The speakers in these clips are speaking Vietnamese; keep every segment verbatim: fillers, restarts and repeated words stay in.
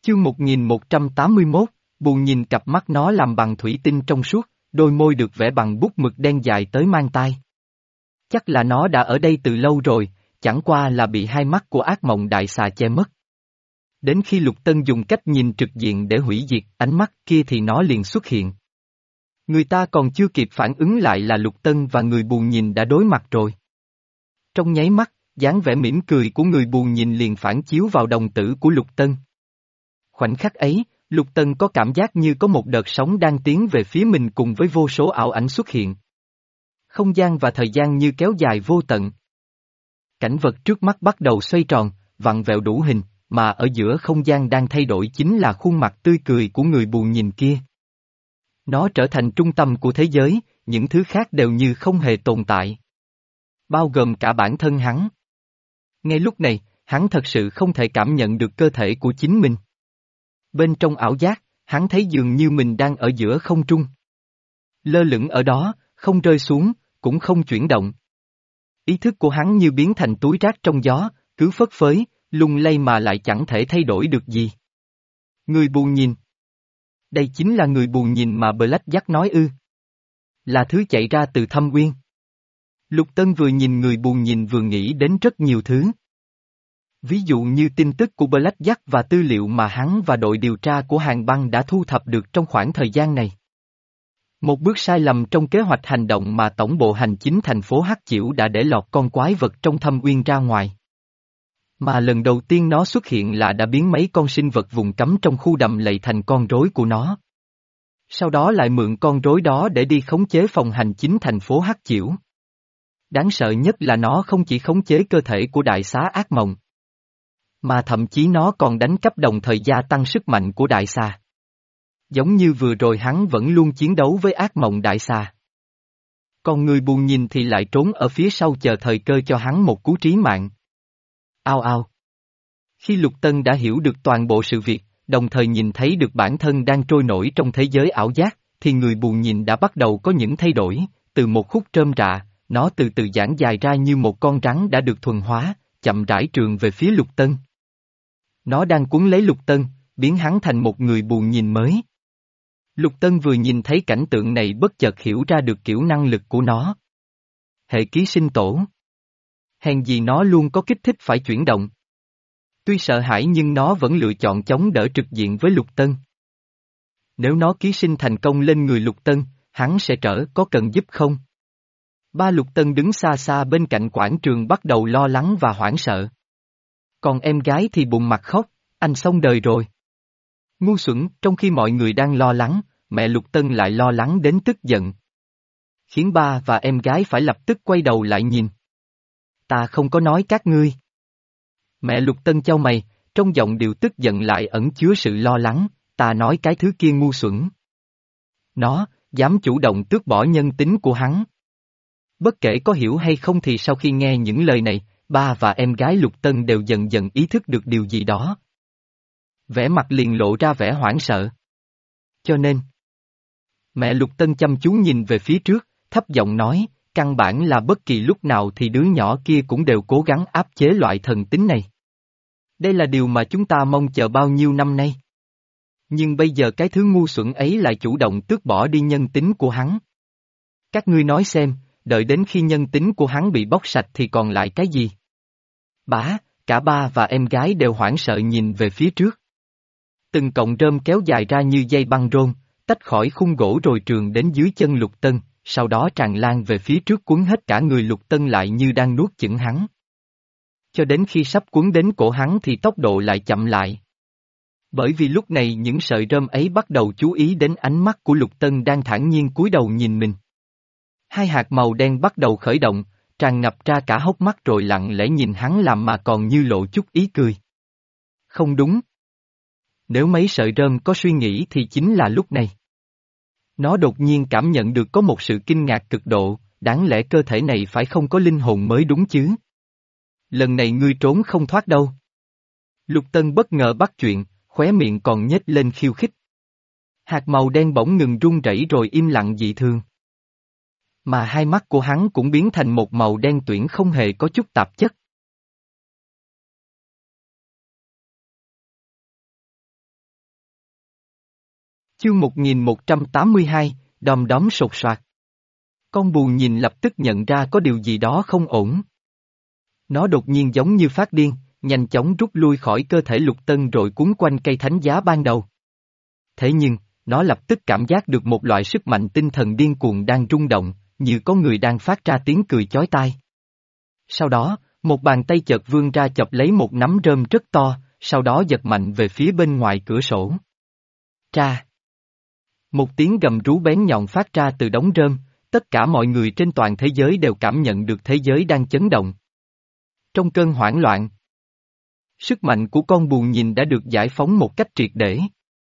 Chương một nghìn một trăm tám mươi mốt, buồn nhìn cặp mắt nó làm bằng thủy tinh trong suốt, đôi môi được vẽ bằng bút mực đen dài tới mang tai. Chắc là nó đã ở đây từ lâu rồi, chẳng qua là bị hai mắt của ác mộng đại xà che mất. Đến khi Lục Tân dùng cách nhìn trực diện để hủy diệt ánh mắt kia thì nó liền xuất hiện. Người ta còn chưa kịp phản ứng lại là Lục Tân và người buồn nhìn đã đối mặt rồi. Trong nháy mắt, dáng vẻ mỉm cười của người buồn nhìn liền phản chiếu vào đồng tử của Lục Tân. Khoảnh khắc ấy, Lục Tân có cảm giác như có một đợt sóng đang tiến về phía mình cùng với vô số ảo ảnh xuất hiện. Không gian và thời gian như kéo dài vô tận. Cảnh vật trước mắt bắt đầu xoay tròn, vặn vẹo đủ hình, mà ở giữa không gian đang thay đổi chính là khuôn mặt tươi cười của người buồn nhìn kia. Nó trở thành trung tâm của thế giới, những thứ khác đều như không hề tồn tại. Bao gồm cả bản thân hắn. Ngay lúc này, hắn thật sự không thể cảm nhận được cơ thể của chính mình. Bên trong ảo giác, hắn thấy dường như mình đang ở giữa không trung. Lơ lửng ở đó, không rơi xuống, cũng không chuyển động. Ý thức của hắn như biến thành túi rác trong gió, cứ phất phới, lung lay mà lại chẳng thể thay đổi được gì. Người buồn nhìn. Đây chính là người buồn nhìn mà Black Jack nói ư. Là thứ chạy ra từ thâm uyên. Lục Tân vừa nhìn người buồn nhìn vừa nghĩ đến rất nhiều thứ. Ví dụ như tin tức của Black Jack và tư liệu mà hắn và đội điều tra của Hàng Băng đã thu thập được trong khoảng thời gian này. Một bước sai lầm trong kế hoạch hành động mà tổng bộ hành chính thành phố Hắc Chiểu đã để lọt con quái vật trong thâm uyên ra ngoài. Mà lần đầu tiên nó xuất hiện là đã biến mấy con sinh vật vùng cấm trong khu đầm lầy thành con rối của nó. Sau đó lại mượn con rối đó để đi khống chế phòng hành chính thành phố Hắc Chiểu. Đáng sợ nhất là nó không chỉ khống chế cơ thể của đại xá ác mộng, mà thậm chí nó còn đánh cắp đồng thời gia tăng sức mạnh của đại xà. Giống như vừa rồi hắn vẫn luôn chiến đấu với ác mộng đại xà. Còn người buồn nhìn thì lại trốn ở phía sau chờ thời cơ cho hắn một cú trí mạng. Ao ao. Khi Lục Tân đã hiểu được toàn bộ sự việc, đồng thời nhìn thấy được bản thân đang trôi nổi trong thế giới ảo giác, thì người buồn nhìn đã bắt đầu có những thay đổi, từ một khúc rơm rạ, nó từ từ giãn dài ra như một con rắn đã được thuần hóa, chậm rãi trườn về phía Lục Tân. Nó đang cuốn lấy Lục Tân, biến hắn thành một người buồn nhìn mới. Lục Tân vừa nhìn thấy cảnh tượng này bất chợt hiểu ra được kiểu năng lực của nó. Hệ ký sinh tổ. Hèn gì nó luôn có kích thích phải chuyển động. Tuy sợ hãi nhưng nó vẫn lựa chọn chống đỡ trực diện với Lục Tân. Nếu nó ký sinh thành công lên người Lục Tân, hắn sẽ trở có cần giúp không? Ba Lục Tân đứng xa xa bên cạnh quảng trường bắt đầu lo lắng và hoảng sợ. Còn em gái thì bụng mặt khóc, anh xong đời rồi. Ngu xuẩn, trong khi mọi người đang lo lắng, mẹ Lục Tân lại lo lắng đến tức giận. Khiến ba và em gái phải lập tức quay đầu lại nhìn. Ta không có nói các ngươi. Mẹ Lục Tân chau mày, trong giọng điệu tức giận lại ẩn chứa sự lo lắng, ta nói cái thứ kia ngu xuẩn. Nó, dám chủ động tước bỏ nhân tính của hắn. Bất kể có hiểu hay không thì sau khi nghe những lời này, ba và em gái Lục Tân đều dần dần ý thức được điều gì đó. Vẻ mặt liền lộ ra vẻ hoảng sợ. Cho nên, mẹ Lục Tân chăm chú nhìn về phía trước, thấp giọng nói, căn bản là bất kỳ lúc nào thì đứa nhỏ kia cũng đều cố gắng áp chế loại thần tính này. Đây là điều mà chúng ta mong chờ bao nhiêu năm nay. Nhưng bây giờ cái thứ ngu xuẩn ấy lại chủ động tước bỏ đi nhân tính của hắn. Các ngươi nói xem, đợi đến khi nhân tính của hắn bị bóc sạch thì còn lại cái gì? Bá, cả ba và em gái đều hoảng sợ nhìn về phía trước. Từng cọng rơm kéo dài ra như dây băng rôn, tách khỏi khung gỗ rồi trườn đến dưới chân Lục Tân, sau đó tràn lan về phía trước cuốn hết cả người Lục Tân lại như đang nuốt chửng hắn. Cho đến khi sắp cuốn đến cổ hắn thì tốc độ lại chậm lại. Bởi vì lúc này những sợi rơm ấy bắt đầu chú ý đến ánh mắt của Lục Tân đang thản nhiên cúi đầu nhìn mình. Hai hạt màu đen bắt đầu khởi động, tràn ngập ra cả hốc mắt rồi lặng lẽ nhìn hắn làm mà còn như lộ chút ý cười. Không đúng. Nếu mấy sợi rơm có suy nghĩ thì chính là lúc này. Nó đột nhiên cảm nhận được có một sự kinh ngạc cực độ, đáng lẽ cơ thể này phải không có linh hồn mới đúng chứ. Lần này ngươi trốn không thoát đâu. Lục Tân bất ngờ bắt chuyện, khóe miệng còn nhếch lên khiêu khích. Hạt màu đen bỗng ngừng rung rẩy rồi im lặng dị thường. Mà hai mắt của hắn cũng biến thành một màu đen tuyển không hề có chút tạp chất. Chương một nghìn một trăm tám mươi hai, đom đóm sột soạt. Con bù nhìn lập tức nhận ra có điều gì đó không ổn. Nó đột nhiên giống như phát điên, nhanh chóng rút lui khỏi cơ thể Lục Tân rồi cuốn quanh cây thánh giá ban đầu. Thế nhưng, nó lập tức cảm giác được một loại sức mạnh tinh thần điên cuồng đang rung động, như có người đang phát ra tiếng cười chói tai. Sau đó, một bàn tay chợt vươn ra chộp lấy một nắm rơm rất to, sau đó giật mạnh về phía bên ngoài cửa sổ. Tra! Một tiếng gầm rú bén nhọn phát ra từ đống rơm, tất cả mọi người trên toàn thế giới đều cảm nhận được thế giới đang chấn động. Trong cơn hoảng loạn, sức mạnh của con bù nhìn đã được giải phóng một cách triệt để.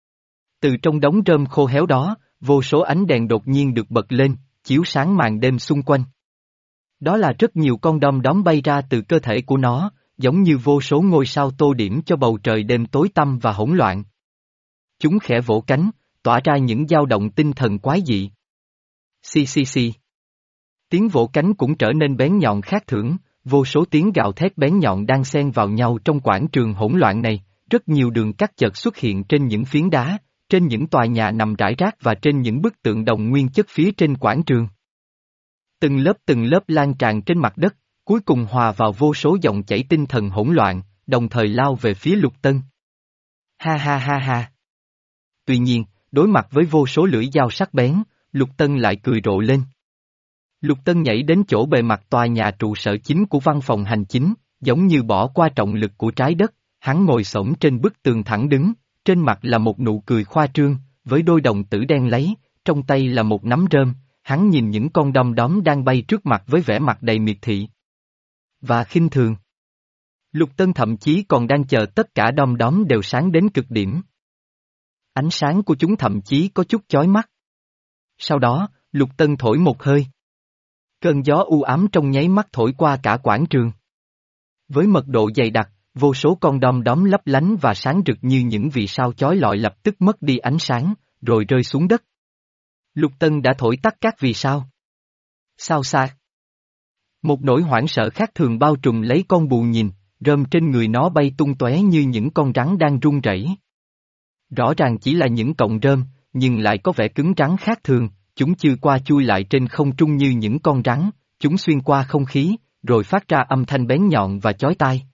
Từ trong đống rơm khô héo đó, vô số ánh đèn đột nhiên được bật lên, chiếu sáng màn đêm xung quanh. Đó là rất nhiều con đom đóm bay ra từ cơ thể của nó, giống như vô số ngôi sao tô điểm cho bầu trời đêm tối tăm và hỗn loạn. Chúng khẽ vỗ cánh, tỏa ra những dao động tinh thần quái dị. Xì xì xì. Tiếng vỗ cánh cũng trở nên bén nhọn khác thường, vô số tiếng gào thét bén nhọn đang xen vào nhau trong quảng trường hỗn loạn này, rất nhiều đường cắt chợt xuất hiện trên những phiến đá, trên những tòa nhà nằm rải rác và trên những bức tượng đồng nguyên chất phía trên quảng trường. Từng lớp từng lớp lan tràn trên mặt đất, cuối cùng hòa vào vô số dòng chảy tinh thần hỗn loạn, đồng thời lao về phía Lục Tân. Ha ha ha ha. Tuy nhiên, đối mặt với vô số lưỡi dao sắc bén, Lục Tân lại cười rộ lên. Lục Tân nhảy đến chỗ bề mặt tòa nhà trụ sở chính của văn phòng hành chính, giống như bỏ qua trọng lực của trái đất, hắn ngồi xổm trên bức tường thẳng đứng, trên mặt là một nụ cười khoa trương, với đôi đồng tử đen lấy, trong tay là một nắm rơm, hắn nhìn những con đom đóm đang bay trước mặt với vẻ mặt đầy miệt thị và khinh thường. Lục Tân thậm chí còn đang chờ tất cả đom đóm đều sáng đến cực điểm. Ánh sáng của chúng thậm chí có chút chói mắt. Sau đó, Lục Tân thổi một hơi. Cơn gió u ám trong nháy mắt thổi qua cả quảng trường. Với mật độ dày đặc, vô số con đom đóm lấp lánh và sáng rực như những vì sao chói lọi lập tức mất đi ánh sáng, rồi rơi xuống đất. Lục Tân đã thổi tắt các vì sao. Sao xa? Một nỗi hoảng sợ khác thường bao trùm lấy con bù nhìn, rơm trên người nó bay tung tóe như những con rắn đang run rẩy. Rõ ràng chỉ là những cọng rơm, nhưng lại có vẻ cứng rắn khác thường, chúng chư qua chui lại trên không trung như những con rắn, chúng xuyên qua không khí, rồi phát ra âm thanh bén nhọn và chói tai.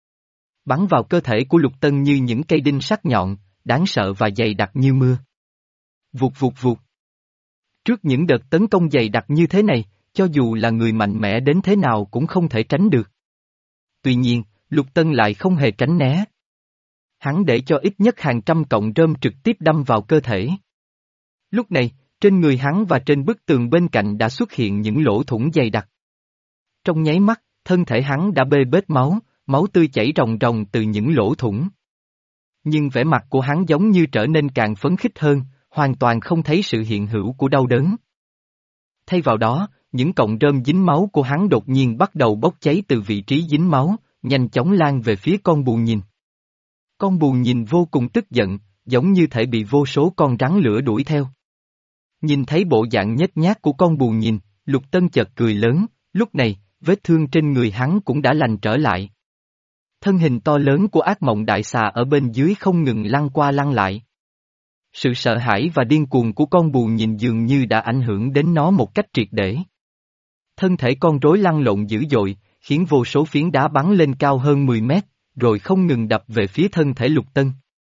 Bắn vào cơ thể của Lục Tân như những cây đinh sắc nhọn, đáng sợ và dày đặc như mưa. Vụt vụt vụt. Trước những đợt tấn công dày đặc như thế này, cho dù là người mạnh mẽ đến thế nào cũng không thể tránh được. Tuy nhiên, Lục Tân lại không hề tránh né. Hắn để cho ít nhất hàng trăm cọng rơm trực tiếp đâm vào cơ thể. Lúc này, trên người hắn và trên bức tường bên cạnh đã xuất hiện những lỗ thủng dày đặc. Trong nháy mắt, thân thể hắn đã bê bết máu, máu tươi chảy ròng ròng từ những lỗ thủng. Nhưng vẻ mặt của hắn giống như trở nên càng phấn khích hơn, hoàn toàn không thấy sự hiện hữu của đau đớn. Thay vào đó, những cọng rơm dính máu của hắn đột nhiên bắt đầu bốc cháy từ vị trí dính máu, nhanh chóng lan về phía con bù nhìn. Con bù nhìn vô cùng tức giận, giống như thể bị vô số con rắn lửa đuổi theo. Nhìn thấy bộ dạng nhếch nhác của con bù nhìn, Lục Tân chợt cười lớn, lúc này, vết thương trên người hắn cũng đã lành trở lại. Thân hình to lớn của ác mộng đại xà ở bên dưới không ngừng lăn qua lăn lại. Sự sợ hãi và điên cuồng của con bù nhìn dường như đã ảnh hưởng đến nó một cách triệt để. Thân thể con rối lăn lộn dữ dội, khiến vô số phiến đá bắn lên cao hơn mười mét, rồi không ngừng đập về phía thân thể Lục Tân.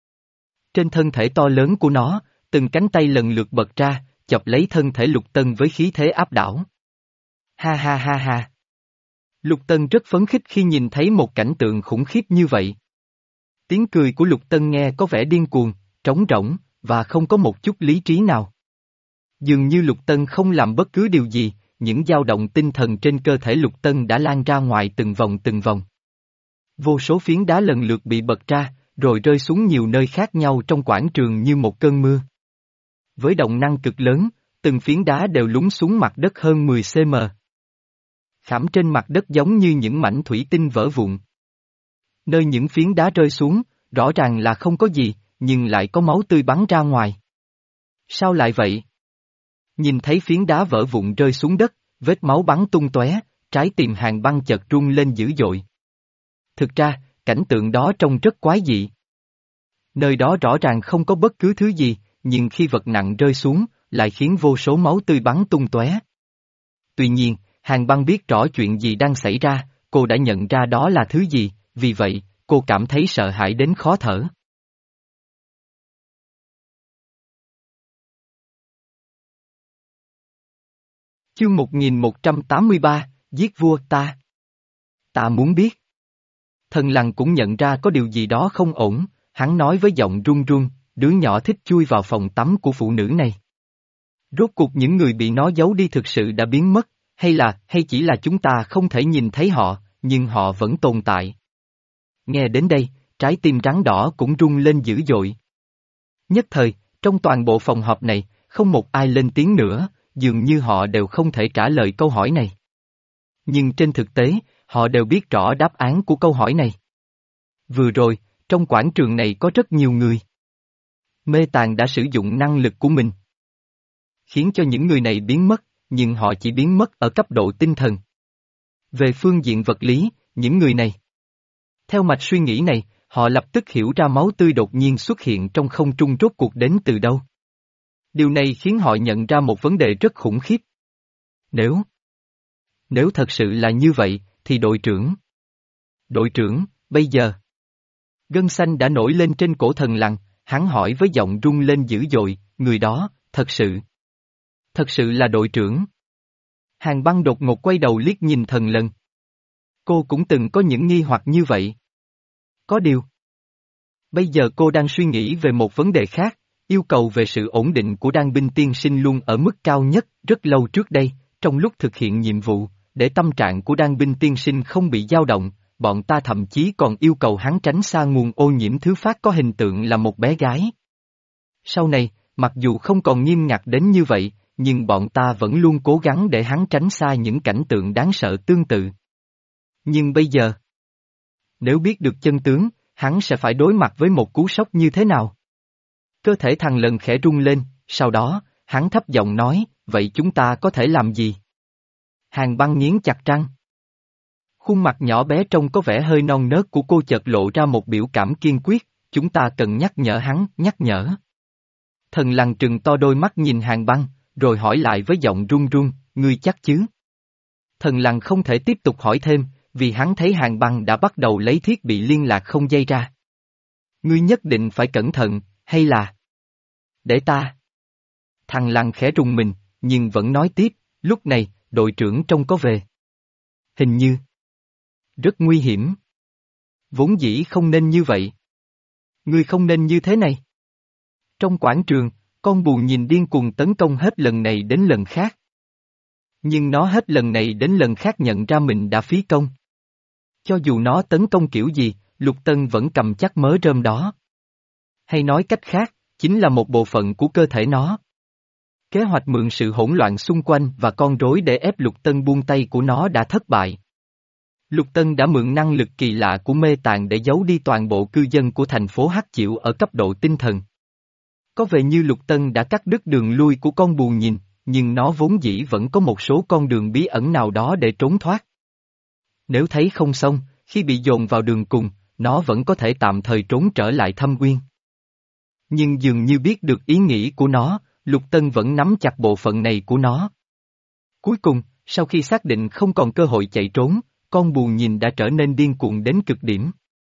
Trên thân thể to lớn của nó, từng cánh tay lần lượt bật ra, chọc lấy thân thể Lục Tân với khí thế áp đảo. Ha ha ha ha. Lục Tân rất phấn khích khi nhìn thấy một cảnh tượng khủng khiếp như vậy. Tiếng cười của Lục Tân nghe có vẻ điên cuồng, trống rỗng, và không có một chút lý trí nào. Dường như Lục Tân không làm bất cứ điều gì, những dao động tinh thần trên cơ thể Lục Tân đã lan ra ngoài từng vòng từng vòng. Vô số phiến đá lần lượt bị bật ra, rồi rơi xuống nhiều nơi khác nhau trong quảng trường như một cơn mưa. Với động năng cực lớn, từng phiến đá đều lún xuống mặt đất hơn mười xăng-ti-mét. Khảm trên mặt đất giống như những mảnh thủy tinh vỡ vụn. Nơi những phiến đá rơi xuống, rõ ràng là không có gì, nhưng lại có máu tươi bắn ra ngoài. Sao lại vậy? Nhìn thấy phiến đá vỡ vụn rơi xuống đất, vết máu bắn tung tóe, trái tim Hàn Băng chợt rung lên dữ dội. Thực ra, cảnh tượng đó trông rất quái dị. Nơi đó rõ ràng không có bất cứ thứ gì, nhưng khi vật nặng rơi xuống, lại khiến vô số máu tươi bắn tung tóe. Tuy nhiên, Hàn Băng biết rõ chuyện gì đang xảy ra, cô đã nhận ra đó là thứ gì, vì vậy, cô cảm thấy sợ hãi đến khó thở. Chương một nghìn một trăm tám mươi ba, giết vua ta. Ta muốn biết. Thần Lằn cũng nhận ra có điều gì đó không ổn, hắn nói với giọng run run, đứa nhỏ thích chui vào phòng tắm của phụ nữ này. Rốt cuộc những người bị nó giấu đi thực sự đã biến mất, hay là, hay chỉ là chúng ta không thể nhìn thấy họ, nhưng họ vẫn tồn tại. Nghe đến đây, trái tim rắn đỏ cũng rung lên dữ dội. Nhất thời, trong toàn bộ phòng họp này, không một ai lên tiếng nữa, dường như họ đều không thể trả lời câu hỏi này. Nhưng trên thực tế, họ đều biết rõ đáp án của câu hỏi này. Vừa rồi, trong quảng trường này có rất nhiều người. Mê Tàng đã sử dụng năng lực của mình, khiến cho những người này biến mất, nhưng họ chỉ biến mất ở cấp độ tinh thần. Về phương diện vật lý, những người này. Theo mạch suy nghĩ này, họ lập tức hiểu ra máu tươi đột nhiên xuất hiện trong không trung rốt cuộc đến từ đâu. Điều này khiến họ nhận ra một vấn đề rất khủng khiếp. Nếu... Nếu thật sự là như vậy, thì đội trưởng... Đội trưởng, bây giờ... Gân xanh đã nổi lên trên cổ Thần Lằn, hắn hỏi với giọng rung lên dữ dội, người đó, thật sự... Thật sự là đội trưởng. Hàn Băng đột ngột quay đầu liếc nhìn Thần Lằn. Cô cũng từng có những nghi hoặc như vậy. Có điều. Bây giờ cô đang suy nghĩ về một vấn đề khác, yêu cầu về sự ổn định của Đan binh tiên sinh luôn ở mức cao nhất. Rất lâu trước đây, trong lúc thực hiện nhiệm vụ, để tâm trạng của Đan binh tiên sinh không bị dao động, bọn ta thậm chí còn yêu cầu hắn tránh xa nguồn ô nhiễm thứ phát có hình tượng là một bé gái. Sau này, mặc dù không còn nghiêm ngặt đến như vậy, nhưng bọn ta vẫn luôn cố gắng để hắn tránh xa những cảnh tượng đáng sợ tương tự. Nhưng bây giờ, nếu biết được chân tướng, hắn sẽ phải đối mặt với một cú sốc như thế nào? Cơ thể thằng Lằn khẽ rung lên, sau đó, hắn thấp giọng nói, vậy chúng ta có thể làm gì? Hàn Băng nghiến chặt răng. Khuôn mặt nhỏ bé trông có vẻ hơi non nớt của cô chợt lộ ra một biểu cảm kiên quyết, chúng ta cần nhắc nhở hắn, nhắc nhở. Thần Lằn trừng to đôi mắt nhìn Hàn Băng, rồi hỏi lại với giọng run run, ngươi chắc chứ? Thần Lằn không thể tiếp tục hỏi thêm, vì hắn thấy Hàn Băng đã bắt đầu lấy thiết bị liên lạc không dây ra. Ngươi nhất định phải cẩn thận, hay là... Để ta... Thằng Lằn khẽ rùng mình, nhưng vẫn nói tiếp, lúc này, đội trưởng trông có về. Hình như... Rất nguy hiểm. Vốn dĩ không nên như vậy. Ngươi không nên như thế này. Trong quảng trường, con bù nhìn điên cuồng tấn công hết lần này đến lần khác. Nhưng nó hết lần này đến lần khác nhận ra mình đã phí công. Cho dù nó tấn công kiểu gì, Lục Tân vẫn cầm chắc mớ rơm đó. Hay nói cách khác, chính là một bộ phận của cơ thể nó. Kế hoạch mượn sự hỗn loạn xung quanh và con rối để ép Lục Tân buông tay của nó đã thất bại. Lục Tân đã mượn năng lực kỳ lạ của mê tàng để giấu đi toàn bộ cư dân của thành phố Hắc Chịu ở cấp độ tinh thần. Có vẻ như Lục Tân đã cắt đứt đường lui của con bù nhìn, nhưng nó vốn dĩ vẫn có một số con đường bí ẩn nào đó để trốn thoát. Nếu thấy không xong, khi bị dồn vào đường cùng, nó vẫn có thể tạm thời trốn trở lại Thâm Uyên. Nhưng dường như biết được ý nghĩ của nó, Lục Tân vẫn nắm chặt bộ phận này của nó. Cuối cùng, sau khi xác định không còn cơ hội chạy trốn, con bù nhìn đã trở nên điên cuồng đến cực điểm.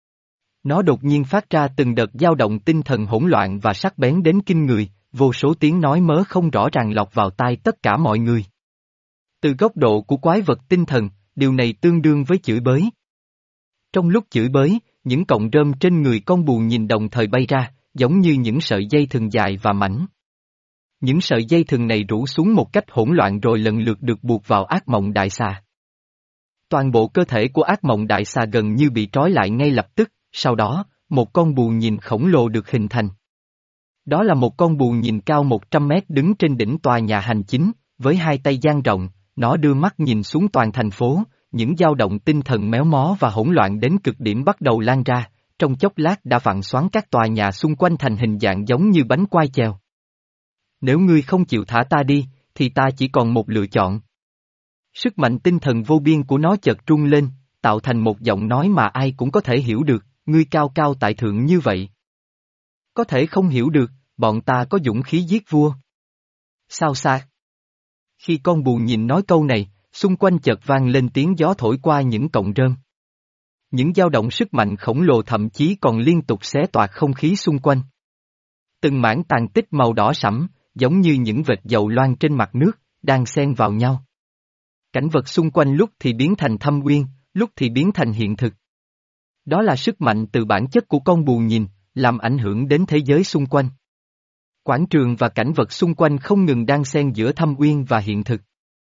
Nó đột nhiên phát ra từng đợt dao động tinh thần hỗn loạn và sắc bén đến kinh người, vô số tiếng nói mớ không rõ ràng lọt vào tai tất cả mọi người. Từ góc độ của quái vật tinh thần, điều này tương đương với chửi bới. Trong lúc chửi bới, những cọng rơm trên người con bù nhìn đồng thời bay ra, giống như những sợi dây thừng dài và mảnh. Những sợi dây thừng này rủ xuống một cách hỗn loạn rồi lần lượt được buộc vào ác mộng đại xà. Toàn bộ cơ thể của ác mộng đại xà gần như bị trói lại ngay lập tức, sau đó, một con bù nhìn khổng lồ được hình thành. Đó là một con bù nhìn cao một trăm mét đứng trên đỉnh tòa nhà hành chính, với hai tay dang rộng, nó đưa mắt nhìn xuống toàn thành phố, những dao động tinh thần méo mó và hỗn loạn đến cực điểm bắt đầu lan ra, trong chốc lát đã vặn xoắn các tòa nhà xung quanh thành hình dạng giống như bánh quai chèo. Nếu ngươi không chịu thả ta đi, thì ta chỉ còn một lựa chọn. Sức mạnh tinh thần vô biên của nó chợt trung lên, tạo thành một giọng nói mà ai cũng có thể hiểu được, ngươi cao cao tại thượng như vậy. Có thể không hiểu được, bọn ta có dũng khí giết vua. Sao xa? Khi con bù nhìn nói câu này, xung quanh chợt vang lên tiếng gió thổi qua những cọng rơm. Những dao động sức mạnh khổng lồ thậm chí còn liên tục xé toạc không khí xung quanh. Từng mảng tàn tích màu đỏ sẫm, giống như những vệt dầu loang trên mặt nước, đang xen vào nhau. Cảnh vật xung quanh lúc thì biến thành thâm uyên, lúc thì biến thành hiện thực. Đó là sức mạnh từ bản chất của con bù nhìn, làm ảnh hưởng đến thế giới xung quanh. Quảng trường và cảnh vật xung quanh không ngừng đan xen giữa thâm uyên và hiện thực.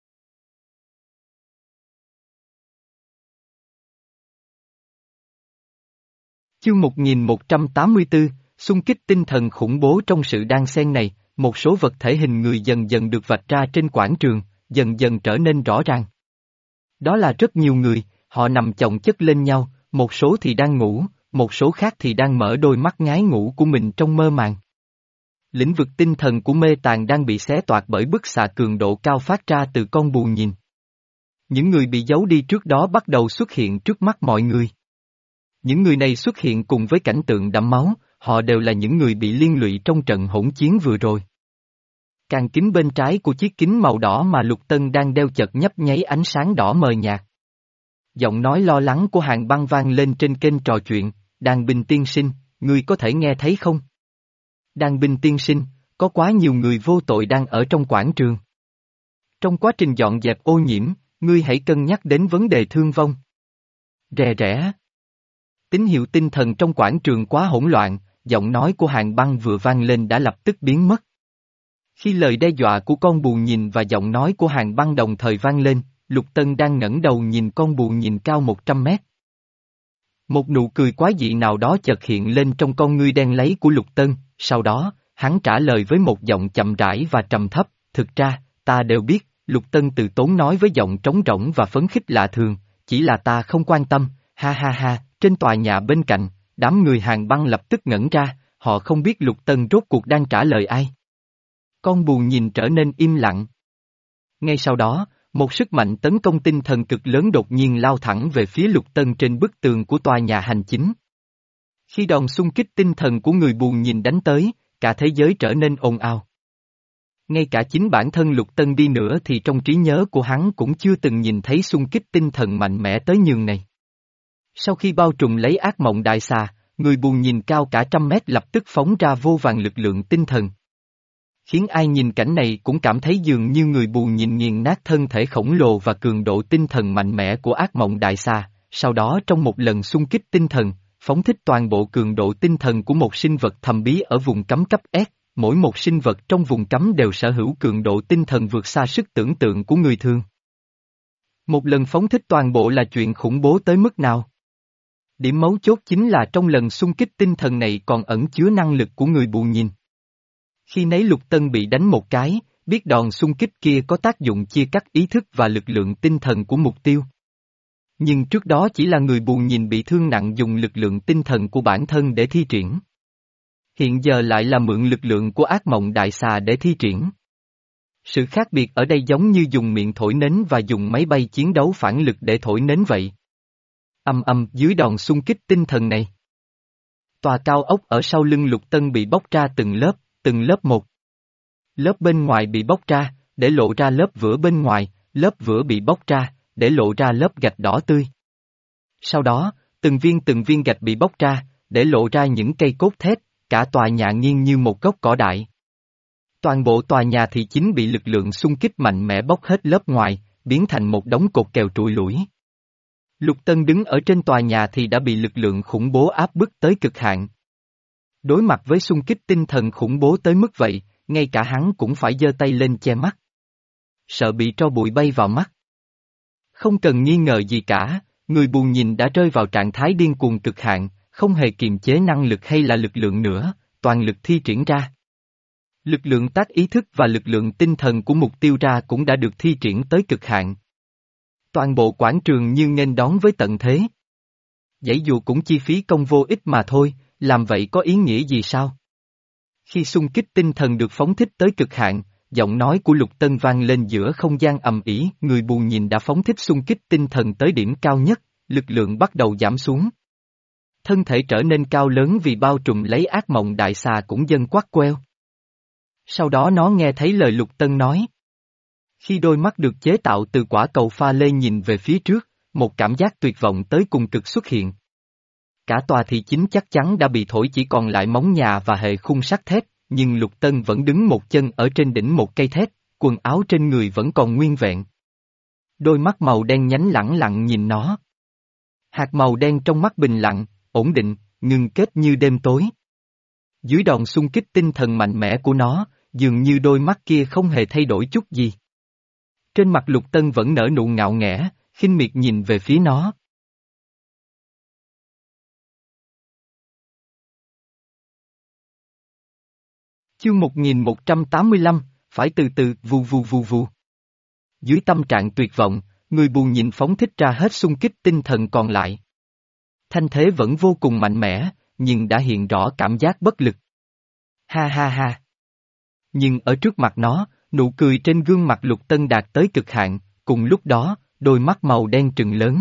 Chương một nghìn một trăm tám mươi tư, xung kích tinh thần khủng bố. Trong sự đan xen này, một số vật thể hình người dần dần được vạch ra trên quảng trường, dần dần trở nên rõ ràng. Đó là rất nhiều người, họ nằm chồng chất lên nhau, một số thì đang ngủ, một số khác thì đang mở đôi mắt ngái ngủ của mình trong mơ màng. Lĩnh vực tinh thần của mê tàn đang bị xé toạc bởi bức xạ cường độ cao phát ra từ con bù nhìn. Những người bị giấu đi trước đó bắt đầu xuất hiện trước mắt mọi người. Những người này xuất hiện cùng với cảnh tượng đẫm máu, họ đều là những người bị liên lụy trong trận hỗn chiến vừa rồi. Càng kính bên trái của chiếc kính màu đỏ mà Lục Tân đang đeo chợt nhấp nháy ánh sáng đỏ mờ nhạt. Giọng nói lo lắng của Hàn Băng vang lên trên kênh trò chuyện, Đàn Bình tiên sinh, ngươi có thể nghe thấy không? Đàn Bình tiên sinh, có quá nhiều người vô tội đang ở trong quảng trường. Trong quá trình dọn dẹp ô nhiễm, ngươi hãy cân nhắc đến vấn đề thương vong. Rè rẽ. Tín hiệu tinh thần trong quảng trường quá hỗn loạn, giọng nói của Hàn Băng vừa vang lên đã lập tức biến mất. Khi lời đe dọa của con bù nhìn và giọng nói của Hàn Băng đồng thời vang lên, Lục Tân đang ngẩng đầu nhìn con bù nhìn cao một trăm mét. Một nụ cười quái dị nào đó chợt hiện lên trong con ngươi đen láy của Lục Tân, sau đó, hắn trả lời với một giọng chậm rãi và trầm thấp, thực ra, ta đều biết, Lục Tân từ tốn nói với giọng trống rỗng và phấn khích lạ thường, chỉ là ta không quan tâm, ha ha ha, trên tòa nhà bên cạnh, đám người Hàn Băng lập tức ngẩn ra, họ không biết Lục Tân rốt cuộc đang trả lời ai. Con bù nhìn trở nên im lặng. Ngay sau đó, một sức mạnh tấn công tinh thần cực lớn đột nhiên lao thẳng về phía Lục Tân trên bức tường của tòa nhà hành chính. Khi đòn xung kích tinh thần của người bù nhìn đánh tới, cả thế giới trở nên ồn ào. Ngay cả chính bản thân Lục Tân đi nữa thì trong trí nhớ của hắn cũng chưa từng nhìn thấy xung kích tinh thần mạnh mẽ tới nhường này. Sau khi bao trùm lấy ác mộng đại xà, người bù nhìn cao cả trăm mét lập tức phóng ra vô vàn lực lượng tinh thần. Khiến ai nhìn cảnh này cũng cảm thấy dường như người bù nhìn nghiền nát thân thể khổng lồ và cường độ tinh thần mạnh mẽ của ác mộng đại xà, sau đó trong một lần xung kích tinh thần, phóng thích toàn bộ cường độ tinh thần của một sinh vật thầm bí ở vùng cấm cấp S, mỗi một sinh vật trong vùng cấm đều sở hữu cường độ tinh thần vượt xa sức tưởng tượng của người thường. Một lần phóng thích toàn bộ là chuyện khủng bố tới mức nào? Điểm mấu chốt chính là trong lần xung kích tinh thần này còn ẩn chứa năng lực của người bù nhìn. Khi nấy Lục Tân bị đánh một cái, biết đòn xung kích kia có tác dụng chia cắt ý thức và lực lượng tinh thần của mục tiêu. Nhưng trước đó chỉ là người bù nhìn bị thương nặng dùng lực lượng tinh thần của bản thân để thi triển. Hiện giờ lại là mượn lực lượng của ác mộng đại xà để thi triển. Sự khác biệt ở đây giống như dùng miệng thổi nến và dùng máy bay chiến đấu phản lực để thổi nến vậy. Âm âm dưới đòn xung kích tinh thần này. Tòa cao ốc ở sau lưng Lục Tân bị bóc ra từng lớp, từng lớp một. Lớp bên ngoài bị bóc ra, để lộ ra lớp vữa bên ngoài, lớp vữa bị bóc ra, để lộ ra lớp gạch đỏ tươi. Sau đó, từng viên từng viên gạch bị bóc ra, để lộ ra những cây cốt thép, cả tòa nhà nghiêng như một gốc cỏ dại. Toàn bộ tòa nhà thì chính bị lực lượng xung kích mạnh mẽ bóc hết lớp ngoài, biến thành một đống cột kèo trụi lủi. Lục Tân đứng ở trên tòa nhà thì đã bị lực lượng khủng bố áp bức tới cực hạn. Đối mặt với xung kích tinh thần khủng bố tới mức vậy, ngay cả hắn cũng phải giơ tay lên che mắt. Sợ bị tro bụi bay vào mắt. Không cần nghi ngờ gì cả, người bù nhìn đã rơi vào trạng thái điên cuồng cực hạn, không hề kiềm chế năng lực hay là lực lượng nữa, toàn lực thi triển ra. Lực lượng tác ý thức và lực lượng tinh thần của mục tiêu ra cũng đã được thi triển tới cực hạn. Toàn bộ quảng trường như nghênh đón với tận thế. Giãy dù cũng chi phí công vô ích mà thôi, làm vậy có ý nghĩa gì sao? Khi xung kích tinh thần được phóng thích tới cực hạn, giọng nói của Lục Tân vang lên giữa không gian ầm ĩ, người bù nhìn đã phóng thích xung kích tinh thần tới điểm cao nhất, lực lượng bắt đầu giảm xuống. Thân thể trở nên cao lớn vì bao trùm lấy ác mộng đại xà cũng dần quắt queo. Sau đó nó nghe thấy lời Lục Tân nói. Khi đôi mắt được chế tạo từ quả cầu pha lê nhìn về phía trước, một cảm giác tuyệt vọng tới cùng cực xuất hiện. Cả tòa thị chính chắc chắn đã bị thổi chỉ còn lại móng nhà và hệ khung sắt thép, nhưng Lục Tân vẫn đứng một chân ở trên đỉnh một cây thép, quần áo trên người vẫn còn nguyên vẹn. Đôi mắt màu đen nhánh lẳng lặng nhìn nó. Hạt màu đen trong mắt bình lặng, ổn định, ngưng kết như đêm tối. Dưới đòn xung kích tinh thần mạnh mẽ của nó, dường như đôi mắt kia không hề thay đổi chút gì. Trên mặt Lục Tân vẫn nở nụ ngạo nghễ, khinh miệt nhìn về phía nó. Chương một nghìn một trăm tám mươi lăm, phải từ từ, vù vù vù vù. Dưới tâm trạng tuyệt vọng, người buồn nhìn phóng thích ra hết xung kích tinh thần còn lại. Thanh thế vẫn vô cùng mạnh mẽ, nhưng đã hiện rõ cảm giác bất lực. Ha ha ha. Nhưng ở trước mặt nó, nụ cười trên gương mặt Lục Tân đạt tới cực hạn, cùng lúc đó, đôi mắt màu đen trừng lớn.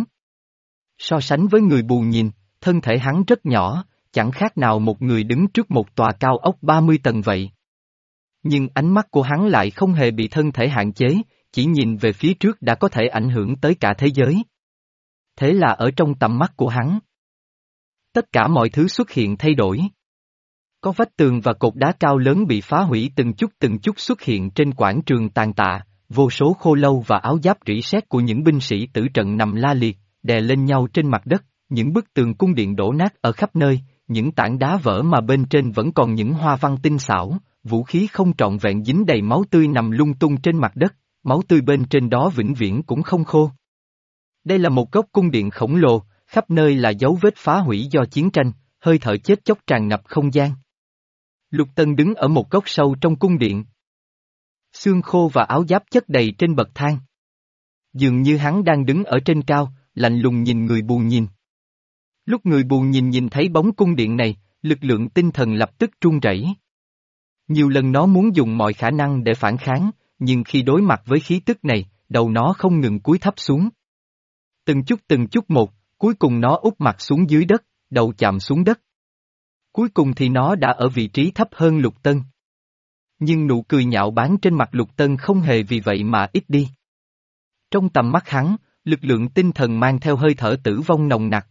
So sánh với người buồn nhìn, thân thể hắn rất nhỏ, chẳng khác nào một người đứng trước một tòa cao ốc ba mươi tầng vậy. Nhưng ánh mắt của hắn lại không hề bị thân thể hạn chế, chỉ nhìn về phía trước đã có thể ảnh hưởng tới cả thế giới. Thế là ở trong tầm mắt của hắn, tất cả mọi thứ xuất hiện thay đổi. Có vách tường và cột đá cao lớn bị phá hủy từng chút từng chút xuất hiện trên quảng trường tàn tạ, vô số khô lâu và áo giáp rỉ sét của những binh sĩ tử trận nằm la liệt, đè lên nhau trên mặt đất, những bức tường cung điện đổ nát ở khắp nơi, những tảng đá vỡ mà bên trên vẫn còn những hoa văn tinh xảo, vũ khí không trọn vẹn dính đầy máu tươi nằm lung tung trên mặt đất, máu tươi bên trên đó vĩnh viễn cũng không khô. Đây là một góc cung điện khổng lồ, khắp nơi là dấu vết phá hủy do chiến tranh, hơi thở chết chóc tràn ngập không gian. Lục Tân đứng ở một góc sâu trong cung điện. Xương khô và áo giáp chất đầy trên bậc thang. Dường như hắn đang đứng ở trên cao, lạnh lùng nhìn người buồn nhìn. Lúc người buồn nhìn nhìn thấy bóng cung điện này, lực lượng tinh thần lập tức run rẩy. Nhiều lần nó muốn dùng mọi khả năng để phản kháng, nhưng khi đối mặt với khí tức này, đầu nó không ngừng cúi thấp xuống. Từng chút từng chút một, cuối cùng nó úp mặt xuống dưới đất, đầu chạm xuống đất. Cuối cùng thì nó đã ở vị trí thấp hơn Lục Tân. Nhưng nụ cười nhạo báng trên mặt Lục Tân không hề vì vậy mà ít đi. Trong tầm mắt hắn, lực lượng tinh thần mang theo hơi thở tử vong nồng nặc,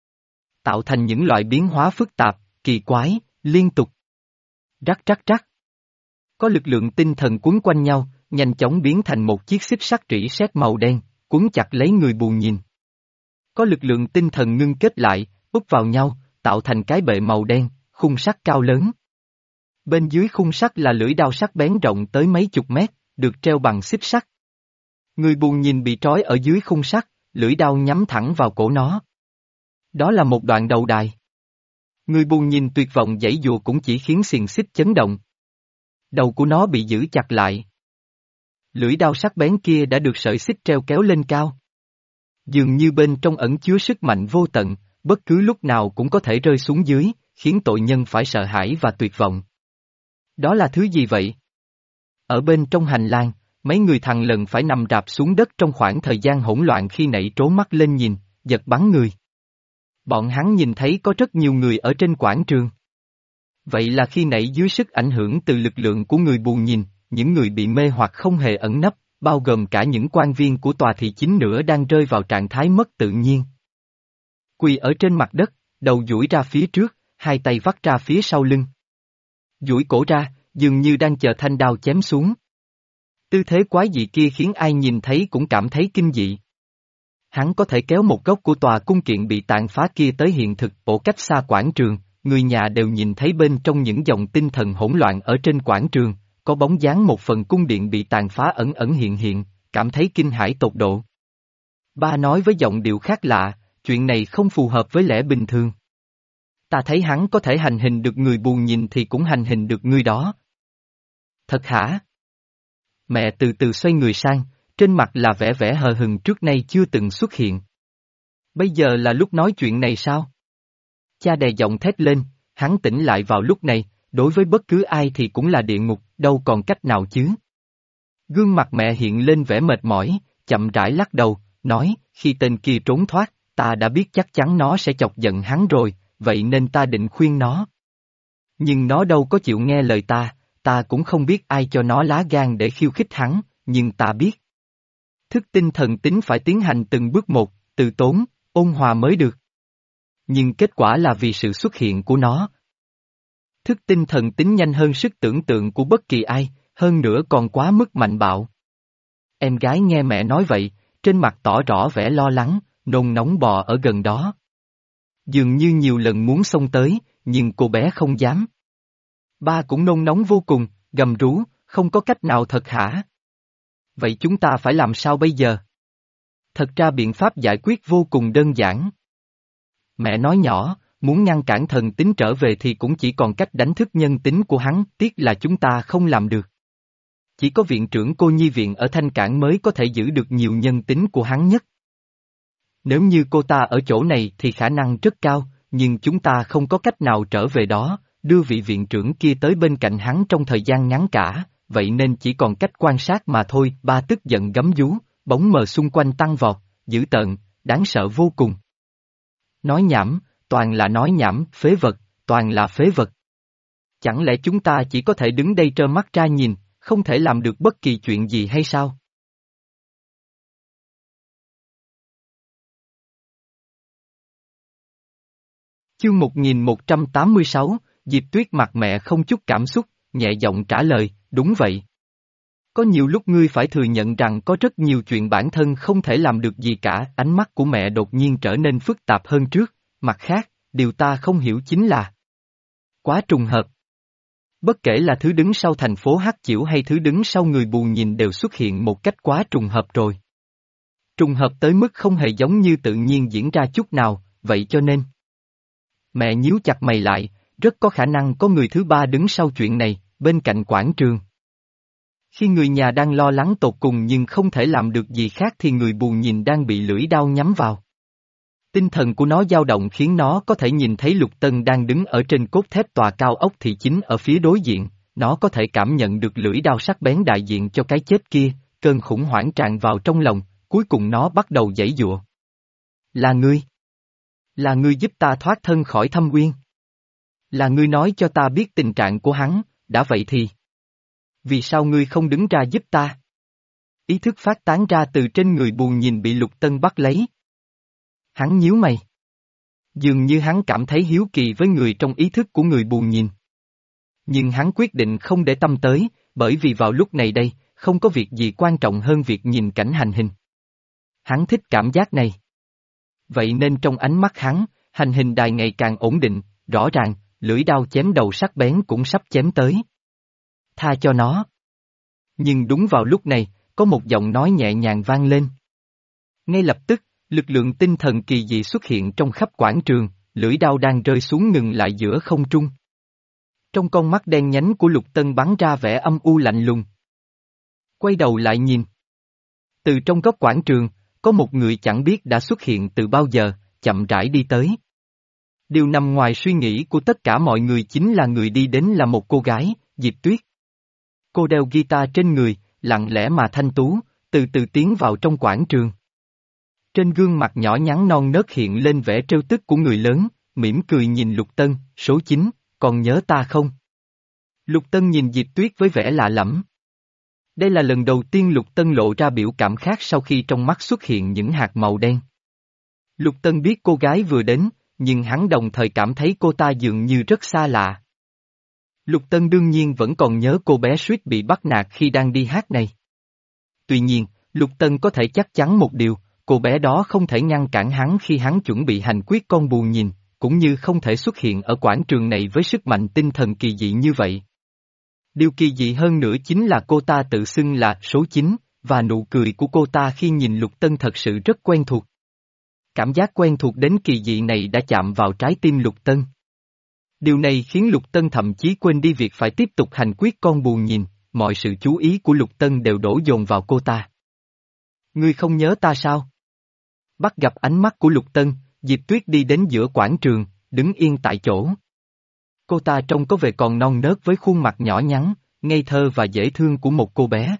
tạo thành những loại biến hóa phức tạp, kỳ quái, liên tục. Rắc rắc rắc. Có lực lượng tinh thần quấn quanh nhau, nhanh chóng biến thành một chiếc xích sắt rỉ sét màu đen, quấn chặt lấy người buồn nhìn. Có lực lượng tinh thần ngưng kết lại, úp vào nhau, tạo thành cái bệ màu đen, khung sắt cao lớn. Bên dưới khung sắt là lưỡi đao sắc bén rộng tới mấy chục mét, được treo bằng xích sắt. Người buồn nhìn bị trói ở dưới khung sắt, lưỡi đao nhắm thẳng vào cổ nó. Đó là một đoạn đầu đài. Người buồn nhìn tuyệt vọng giãy giụa cũng chỉ khiến xiềng xích chấn động. Đầu của nó bị giữ chặt lại. Lưỡi đao sắc bén kia đã được sợi xích treo kéo lên cao. Dường như bên trong ẩn chứa sức mạnh vô tận, bất cứ lúc nào cũng có thể rơi xuống dưới, khiến tội nhân phải sợ hãi và tuyệt vọng. Đó là thứ gì vậy? Ở bên trong hành lang, mấy người thằn lằn phải nằm rạp xuống đất trong khoảng thời gian hỗn loạn khi nãy trố mắt lên nhìn, giật bắn người. Bọn hắn nhìn thấy có rất nhiều người ở trên quảng trường. Vậy là khi nãy dưới sức ảnh hưởng từ lực lượng của người buồn nhìn, những người bị mê hoặc không hề ẩn nấp, bao gồm cả những quan viên của tòa thị chính nữa đang rơi vào trạng thái mất tự nhiên. Quỳ ở trên mặt đất, đầu duỗi ra phía trước, hai tay vắt ra phía sau lưng. Duỗi cổ ra, dường như đang chờ thanh đao chém xuống. Tư thế quái dị kia khiến ai nhìn thấy cũng cảm thấy kinh dị. Hắn có thể kéo một góc của tòa cung kiện bị tàn phá kia tới hiện thực ở cách xa quảng trường, người nhà đều nhìn thấy bên trong những dòng tinh thần hỗn loạn ở trên quảng trường, có bóng dáng một phần cung điện bị tàn phá ẩn ẩn hiện hiện, cảm thấy kinh hãi tột độ. Ba nói với giọng điệu khác lạ, chuyện này không phù hợp với lẽ bình thường. Ta thấy hắn có thể hành hình được người buồn nhìn thì cũng hành hình được người đó. Thật hả? Mẹ từ từ xoay người sang, trên mặt là vẻ vẻ hờ hững trước nay chưa từng xuất hiện. Bây giờ là lúc nói chuyện này sao? Cha đè giọng thét lên, hắn tỉnh lại vào lúc này, đối với bất cứ ai thì cũng là địa ngục, đâu còn cách nào chứ. Gương mặt mẹ hiện lên vẻ mệt mỏi, chậm rãi lắc đầu, nói, khi tên kia trốn thoát, ta đã biết chắc chắn nó sẽ chọc giận hắn rồi, vậy nên ta định khuyên nó. Nhưng nó đâu có chịu nghe lời ta, ta cũng không biết ai cho nó lá gan để khiêu khích hắn, nhưng ta biết. Thức tinh thần tính phải tiến hành từng bước một, từ tốn, ôn hòa mới được. Nhưng kết quả là vì sự xuất hiện của nó. Thức tinh thần tính nhanh hơn sức tưởng tượng của bất kỳ ai, hơn nữa còn quá mức mạnh bạo. Em gái nghe mẹ nói vậy, trên mặt tỏ rõ vẻ lo lắng, nôn nóng bò ở gần đó. Dường như nhiều lần muốn xông tới, nhưng cô bé không dám. Ba cũng nôn nóng vô cùng, gầm rú, không có cách nào thật hả? Vậy chúng ta phải làm sao bây giờ? Thật ra biện pháp giải quyết vô cùng đơn giản. Mẹ nói nhỏ, muốn ngăn cản thần tính trở về thì cũng chỉ còn cách đánh thức nhân tính của hắn, tiếc là chúng ta không làm được. Chỉ có viện trưởng cô nhi viện ở Thanh Cảng mới có thể giữ được nhiều nhân tính của hắn nhất. Nếu như cô ta ở chỗ này thì khả năng rất cao, nhưng chúng ta không có cách nào trở về đó, đưa vị viện trưởng kia tới bên cạnh hắn trong thời gian ngắn cả, vậy nên chỉ còn cách quan sát mà thôi. Ba tức giận gấm vú, bóng mờ xung quanh tăng vọt, dữ tợn, đáng sợ vô cùng. Nói nhảm, toàn là nói nhảm, phế vật, toàn là phế vật. Chẳng lẽ chúng ta chỉ có thể đứng đây trơ mắt ra nhìn, không thể làm được bất kỳ chuyện gì hay sao? Chương một nghìn một trăm tám mươi sáu, Diệp Tuyết mặt mẹ không chút cảm xúc, nhẹ giọng trả lời, đúng vậy. Có nhiều lúc ngươi phải thừa nhận rằng có rất nhiều chuyện bản thân không thể làm được gì cả, ánh mắt của mẹ đột nhiên trở nên phức tạp hơn trước, mặt khác, điều ta không hiểu chính là quá trùng hợp. Bất kể là thứ đứng sau thành phố Hắc Chiểu hay thứ đứng sau người bù nhìn đều xuất hiện một cách quá trùng hợp rồi. Trùng hợp tới mức không hề giống như tự nhiên diễn ra chút nào, vậy cho nên. Mẹ nhíu chặt mày lại, rất có khả năng có người thứ ba đứng sau chuyện này, bên cạnh quảng trường. Khi người nhà đang lo lắng tột cùng nhưng không thể làm được gì khác thì người bù nhìn đang bị lưỡi đao nhắm vào. Tinh thần của nó dao động khiến nó có thể nhìn thấy Lục Tân đang đứng ở trên cốt thép tòa cao ốc thị chính ở phía đối diện, nó có thể cảm nhận được lưỡi đao sắc bén đại diện cho cái chết kia, cơn khủng hoảng tràn vào trong lòng, cuối cùng nó bắt đầu giãy giụa. Là ngươi. Là ngươi giúp ta thoát thân khỏi Thâm Uyên. Là ngươi nói cho ta biết tình trạng của hắn, đã vậy thì. Vì sao ngươi không đứng ra giúp ta? Ý thức phát tán ra từ trên người bù nhìn bị Lục Tân bắt lấy. Hắn nhíu mày. Dường như hắn cảm thấy hiếu kỳ với người trong ý thức của người bù nhìn. Nhưng hắn quyết định không để tâm tới, bởi vì vào lúc này đây, không có việc gì quan trọng hơn việc nhìn cảnh hành hình. Hắn thích cảm giác này. Vậy nên trong ánh mắt hắn, hành hình đài ngày càng ổn định, rõ ràng, lưỡi đao chém đầu sắc bén cũng sắp chém tới. Tha cho nó. Nhưng đúng vào lúc này, có một giọng nói nhẹ nhàng vang lên. Ngay lập tức, lực lượng tinh thần kỳ dị xuất hiện trong khắp quảng trường, lưỡi đao đang rơi xuống ngừng lại giữa không trung. Trong con mắt đen nhánh của Lục Tân bắn ra vẻ âm u lạnh lùng. Quay đầu lại nhìn. Từ trong góc quảng trường, có một người chẳng biết đã xuất hiện từ bao giờ, chậm rãi đi tới. Điều nằm ngoài suy nghĩ của tất cả mọi người chính là người đi đến là một cô gái, Diệp Tuyết. Cô đeo guitar trên người, lặng lẽ mà thanh tú, từ từ tiến vào trong quảng trường. Trên gương mặt nhỏ nhắn non nớt hiện lên vẻ trêu tức của người lớn, mỉm cười nhìn Lục Tân, số chín, còn nhớ ta không? Lục Tân nhìn Diệp Tuyết với vẻ lạ lẫm. Đây là lần đầu tiên Lục Tân lộ ra biểu cảm khác sau khi trong mắt xuất hiện những hạt màu đen. Lục Tân biết cô gái vừa đến, nhưng hắn đồng thời cảm thấy cô ta dường như rất xa lạ. Lục Tân đương nhiên vẫn còn nhớ cô bé suýt bị bắt nạt khi đang đi hát này. Tuy nhiên, Lục Tân có thể chắc chắn một điều, cô bé đó không thể ngăn cản hắn khi hắn chuẩn bị hành quyết con bù nhìn, cũng như không thể xuất hiện ở quảng trường này với sức mạnh tinh thần kỳ dị như vậy. Điều kỳ dị hơn nữa chính là cô ta tự xưng là số chín, và nụ cười của cô ta khi nhìn Lục Tân thật sự rất quen thuộc. Cảm giác quen thuộc đến kỳ dị này đã chạm vào trái tim Lục Tân. Điều này khiến Lục Tân thậm chí quên đi việc phải tiếp tục hành quyết con bù nhìn, mọi sự chú ý của Lục Tân đều đổ dồn vào cô ta. Ngươi không nhớ ta sao? Bắt gặp ánh mắt của Lục Tân, Diệp Tuyết đi đến giữa quảng trường, đứng yên tại chỗ. Cô ta trông có vẻ còn non nớt với khuôn mặt nhỏ nhắn, ngây thơ và dễ thương của một cô bé.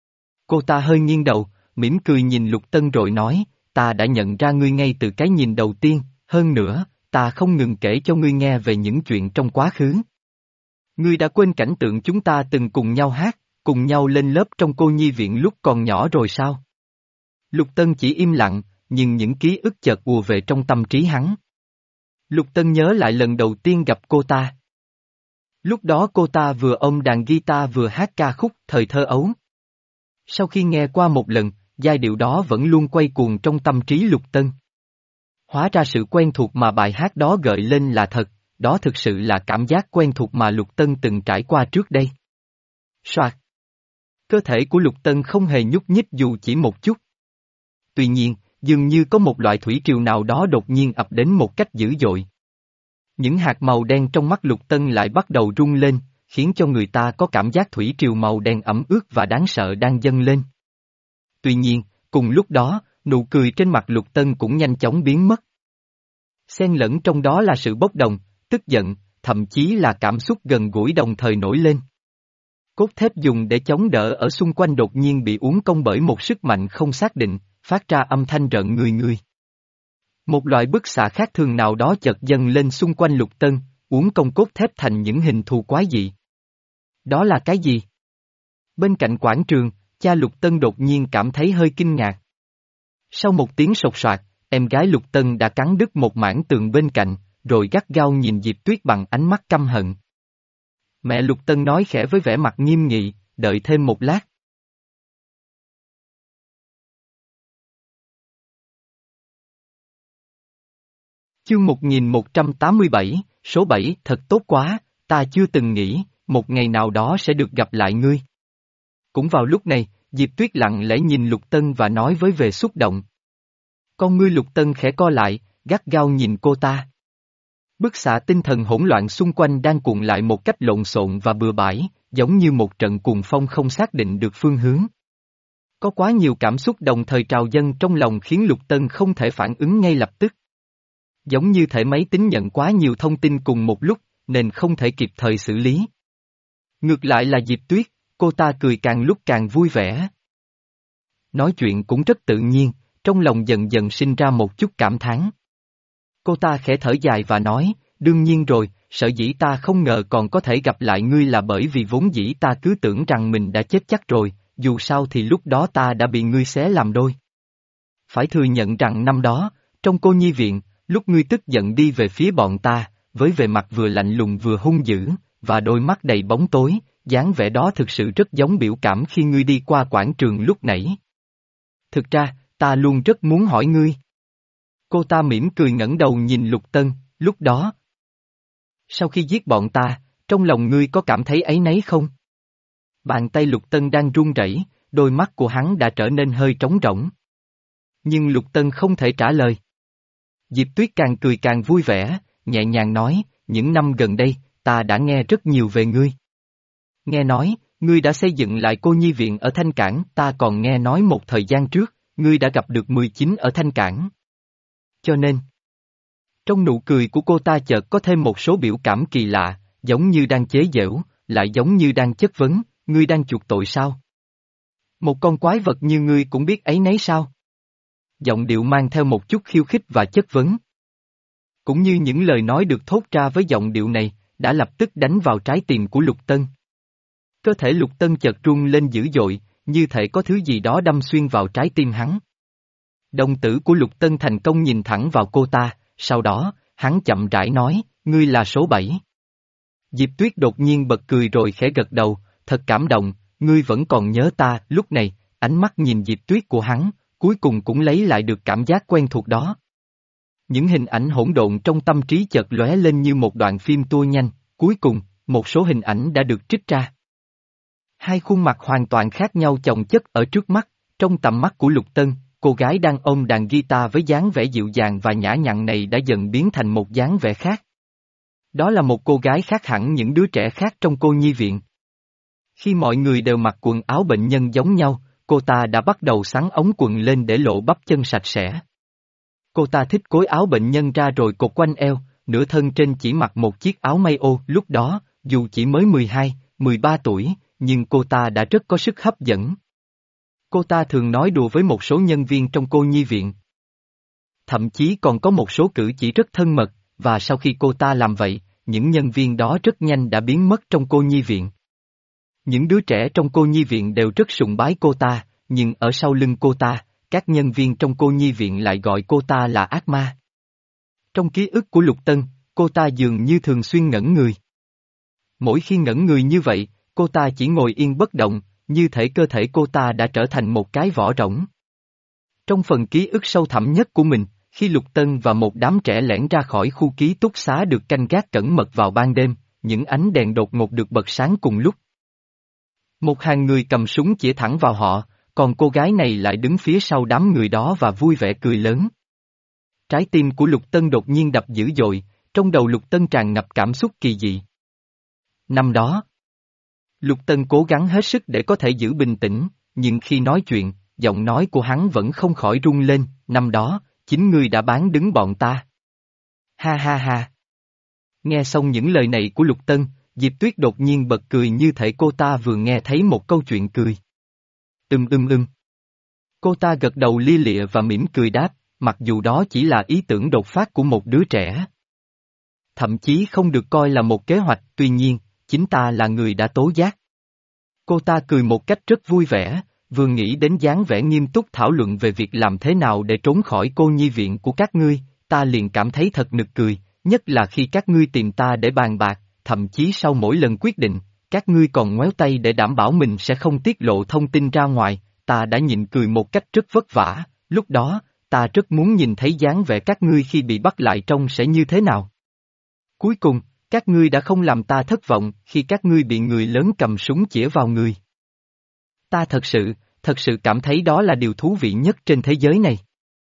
Cô ta hơi nghiêng đầu, mỉm cười nhìn Lục Tân rồi nói, ta đã nhận ra ngươi ngay từ cái nhìn đầu tiên, hơn nữa, ta không ngừng kể cho ngươi nghe về những chuyện trong quá khứ. Ngươi đã quên cảnh tượng chúng ta từng cùng nhau hát, cùng nhau lên lớp trong cô nhi viện lúc còn nhỏ rồi sao? Lục Tân chỉ im lặng, nhưng những ký ức chợt ùa về trong tâm trí hắn. Lục Tân nhớ lại lần đầu tiên gặp cô ta. Lúc đó cô ta vừa ôm đàn guitar vừa hát ca khúc thời thơ ấu. Sau khi nghe qua một lần, giai điệu đó vẫn luôn quay cuồng trong tâm trí Lục Tân. Hóa ra sự quen thuộc mà bài hát đó gợi lên là thật, đó thực sự là cảm giác quen thuộc mà Lục Tân từng trải qua trước đây. Soạt. Cơ thể của Lục Tân không hề nhúc nhích dù chỉ một chút. Tuy nhiên, dường như có một loại thủy triều nào đó đột nhiên ập đến một cách dữ dội. Những hạt màu đen trong mắt Lục Tân lại bắt đầu rung lên, khiến cho người ta có cảm giác thủy triều màu đen ẩm ướt và đáng sợ đang dâng lên. Tuy nhiên, cùng lúc đó, nụ cười trên mặt Lục Tân cũng nhanh chóng biến mất. Xen lẫn trong đó là sự bốc đồng, tức giận, thậm chí là cảm xúc gần gũi đồng thời nổi lên. Cốt thép dùng để chống đỡ ở xung quanh đột nhiên bị uốn cong bởi một sức mạnh không xác định, phát ra âm thanh rợn người người. Một loại bức xạ khác thường nào đó chợt dâng lên xung quanh Lục Tân, uốn cong cốt thép thành những hình thù quái dị. Đó là cái gì? Bên cạnh quảng trường, cha Lục Tân đột nhiên cảm thấy hơi kinh ngạc. Sau một tiếng sột soạt, em gái Lục Tân đã cắn đứt một mảng tường bên cạnh, rồi gắt gao nhìn Diệp Tuyết bằng ánh mắt căm hận. Mẹ Lục Tân nói khẽ với vẻ mặt nghiêm nghị, đợi thêm một lát. Chương một nghìn một trăm tám mươi bảy, số bảy, thật tốt quá, ta chưa từng nghĩ, một ngày nào đó sẽ được gặp lại ngươi. Cũng vào lúc này, Diệp Tuyết lặng lẽ nhìn Lục Tân và nói với vẻ xúc động. Con ngươi Lục Tân khẽ co lại, gắt gao nhìn cô ta. Bức xạ tinh thần hỗn loạn xung quanh đang cuộn lại một cách lộn xộn và bừa bãi, giống như một trận cuồng phong không xác định được phương hướng. Có quá nhiều cảm xúc đồng thời trào dâng trong lòng khiến Lục Tân không thể phản ứng ngay lập tức. Giống như thể máy tính nhận quá nhiều thông tin cùng một lúc, nên không thể kịp thời xử lý. Ngược lại là Diệp Tuyết, cô ta cười càng lúc càng vui vẻ. Nói chuyện cũng rất tự nhiên, trong lòng dần dần sinh ra một chút cảm thán. Cô ta khẽ thở dài và nói, đương nhiên rồi, sở dĩ ta không ngờ còn có thể gặp lại ngươi là bởi vì vốn dĩ ta cứ tưởng rằng mình đã chết chắc rồi, dù sao thì lúc đó ta đã bị ngươi xé làm đôi. Phải thừa nhận rằng năm đó, trong cô nhi viện, lúc ngươi tức giận đi về phía bọn ta, với vẻ mặt vừa lạnh lùng vừa hung dữ, và đôi mắt đầy bóng tối, dáng vẻ đó thực sự rất giống biểu cảm khi ngươi đi qua quảng trường lúc nãy. Thực ra, ta luôn rất muốn hỏi ngươi. Cô ta mỉm cười ngẩng đầu nhìn Lục Tân, lúc đó. Sau khi giết bọn ta, trong lòng ngươi có cảm thấy áy náy không? Bàn tay Lục Tân đang run rẩy, đôi mắt của hắn đã trở nên hơi trống rỗng. Nhưng Lục Tân không thể trả lời. Diệp Tuyết càng cười càng vui vẻ, nhẹ nhàng nói, những năm gần đây, ta đã nghe rất nhiều về ngươi. Nghe nói, ngươi đã xây dựng lại cô nhi viện ở Thanh Cảng, ta còn nghe nói một thời gian trước, ngươi đã gặp được mười chín ở Thanh Cảng. Cho nên, trong nụ cười của cô ta chợt có thêm một số biểu cảm kỳ lạ, giống như đang chế giễu, lại giống như đang chất vấn, ngươi đang chuộc tội sao? Một con quái vật như ngươi cũng biết ấy nấy sao? Giọng điệu mang theo một chút khiêu khích và chất vấn. Cũng như những lời nói được thốt ra với giọng điệu này, đã lập tức đánh vào trái tim của Lục Tân. Cơ thể Lục Tân chợt rung lên dữ dội, như thể có thứ gì đó đâm xuyên vào trái tim hắn. Đồng tử của Lục Tân thành công nhìn thẳng vào cô ta, sau đó, hắn chậm rãi nói, ngươi là số bảy. Diệp Tuyết đột nhiên bật cười rồi khẽ gật đầu, thật cảm động, ngươi vẫn còn nhớ ta, lúc này, ánh mắt nhìn Diệp Tuyết của hắn, cuối cùng cũng lấy lại được cảm giác quen thuộc đó. Những hình ảnh hỗn độn trong tâm trí chợt lóe lên như một đoạn phim tua nhanh, cuối cùng, một số hình ảnh đã được trích ra. Hai khuôn mặt hoàn toàn khác nhau chồng chất ở trước mắt, trong tầm mắt của Lục Tân, cô gái đang ôm đàn guitar với dáng vẻ dịu dàng và nhã nhặn này đã dần biến thành một dáng vẻ khác. Đó là một cô gái khác hẳn những đứa trẻ khác trong cô nhi viện. Khi mọi người đều mặc quần áo bệnh nhân giống nhau, cô ta đã bắt đầu xắn ống quần lên để lộ bắp chân sạch sẽ. Cô ta thích cối áo bệnh nhân ra rồi cột quanh eo, nửa thân trên chỉ mặc một chiếc áo may ô, lúc đó, dù chỉ mới mười hai, mười ba tuổi, nhưng cô ta đã rất có sức hấp dẫn. Cô ta thường nói đùa với một số nhân viên trong cô nhi viện. Thậm chí còn có một số cử chỉ rất thân mật, và sau khi cô ta làm vậy, những nhân viên đó rất nhanh đã biến mất trong cô nhi viện. Những đứa trẻ trong cô nhi viện đều rất sùng bái cô ta, nhưng ở sau lưng cô ta, các nhân viên trong cô nhi viện lại gọi cô ta là ác ma. Trong ký ức của Lục Tân, cô ta dường như thường xuyên ngẩn người. Mỗi khi ngẩn người như vậy, cô ta chỉ ngồi yên bất động, như thể cơ thể cô ta đã trở thành một cái vỏ rỗng. Trong phần ký ức sâu thẳm nhất của mình, khi Lục Tân và một đám trẻ lẻn ra khỏi khu ký túc xá được canh gác cẩn mật vào ban đêm, những ánh đèn đột ngột được bật sáng cùng lúc. Một hàng người cầm súng chĩa thẳng vào họ, còn cô gái này lại đứng phía sau đám người đó và vui vẻ cười lớn. Trái tim của Lục Tân đột nhiên đập dữ dội, trong đầu Lục Tân tràn ngập cảm xúc kỳ dị. Năm đó, Lục Tân cố gắng hết sức để có thể giữ bình tĩnh, nhưng khi nói chuyện, giọng nói của hắn vẫn không khỏi rung lên, năm đó, chính ngươi đã bán đứng bọn ta. Ha ha ha. Nghe xong những lời này của Lục Tân, Diệp Tuyết đột nhiên bật cười như thể cô ta vừa nghe thấy một câu chuyện cười. Ưm ưm ưm. Cô ta gật đầu lia lịa và mỉm cười đáp, mặc dù đó chỉ là ý tưởng đột phát của một đứa trẻ. Thậm chí không được coi là một kế hoạch, tuy nhiên, chính ta là người đã tố giác. Cô ta cười một cách rất vui vẻ, vừa nghĩ đến dáng vẻ nghiêm túc thảo luận về việc làm thế nào để trốn khỏi cô nhi viện của các ngươi, ta liền cảm thấy thật nực cười, nhất là khi các ngươi tìm ta để bàn bạc, thậm chí sau mỗi lần quyết định, các ngươi còn ngoéo tay để đảm bảo mình sẽ không tiết lộ thông tin ra ngoài, ta đã nhịn cười một cách rất vất vả, lúc đó, ta rất muốn nhìn thấy dáng vẻ các ngươi khi bị bắt lại trông sẽ như thế nào. Cuối cùng, các ngươi đã không làm ta thất vọng khi các ngươi bị người lớn cầm súng chĩa vào người. Ta thật sự, thật sự cảm thấy đó là điều thú vị nhất trên thế giới này.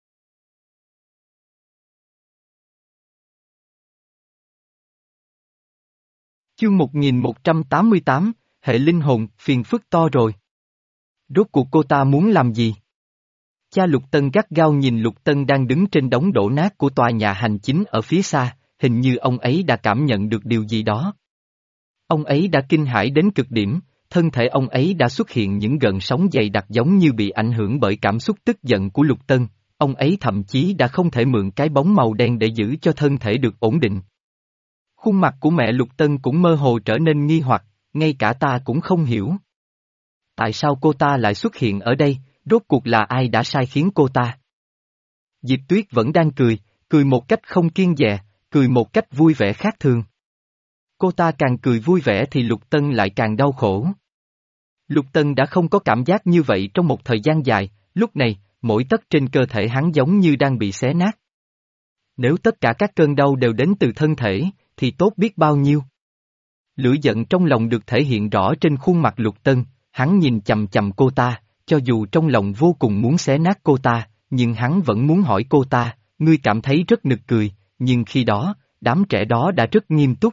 Chương một nghìn một trăm tám mươi tám, hệ linh hồn, phiền phức to rồi. Rốt cuộc cô ta muốn làm gì? Cha Lục Tân gắt gao nhìn Lục Tân đang đứng trên đống đổ nát của tòa nhà hành chính ở phía xa, hình như ông ấy đã cảm nhận được điều gì đó. Ông ấy đã kinh hãi đến cực điểm, thân thể ông ấy đã xuất hiện những gợn sóng dày đặc giống như bị ảnh hưởng bởi cảm xúc tức giận của Lục Tân, ông ấy thậm chí đã không thể mượn cái bóng màu đen để giữ cho thân thể được ổn định. Khuôn mặt của mẹ Lục Tân cũng mơ hồ trở nên nghi hoặc, ngay cả ta cũng không hiểu. Tại sao cô ta lại xuất hiện ở đây, rốt cuộc là ai đã sai khiến cô ta? Diệp Tuyết vẫn đang cười, cười một cách không kiêng dè, cười một cách vui vẻ khác thường. Cô ta càng cười vui vẻ thì Lục Tân lại càng đau khổ. Lục Tân đã không có cảm giác như vậy trong một thời gian dài, lúc này, mỗi tấc trên cơ thể hắn giống như đang bị xé nát. Nếu tất cả các cơn đau đều đến từ thân thể, thì tốt biết bao nhiêu. Lửa giận trong lòng được thể hiện rõ trên khuôn mặt Lục Tân, hắn nhìn chầm chầm cô ta, cho dù trong lòng vô cùng muốn xé nát cô ta, nhưng hắn vẫn muốn hỏi cô ta, ngươi cảm thấy rất nực cười, nhưng khi đó, đám trẻ đó đã rất nghiêm túc.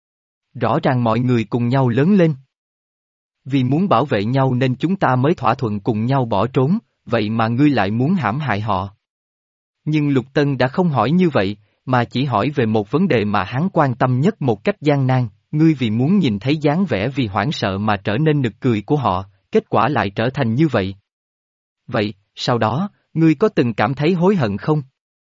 Rõ ràng mọi người cùng nhau lớn lên. Vì muốn bảo vệ nhau nên chúng ta mới thỏa thuận cùng nhau bỏ trốn, vậy mà ngươi lại muốn hãm hại họ. Nhưng Lục Tân đã không hỏi như vậy, mà chỉ hỏi về một vấn đề mà hắn quan tâm nhất một cách gian nan, ngươi vì muốn nhìn thấy dáng vẻ vì hoảng sợ mà trở nên nực cười của họ, kết quả lại trở thành như vậy. Vậy, sau đó, ngươi có từng cảm thấy hối hận không?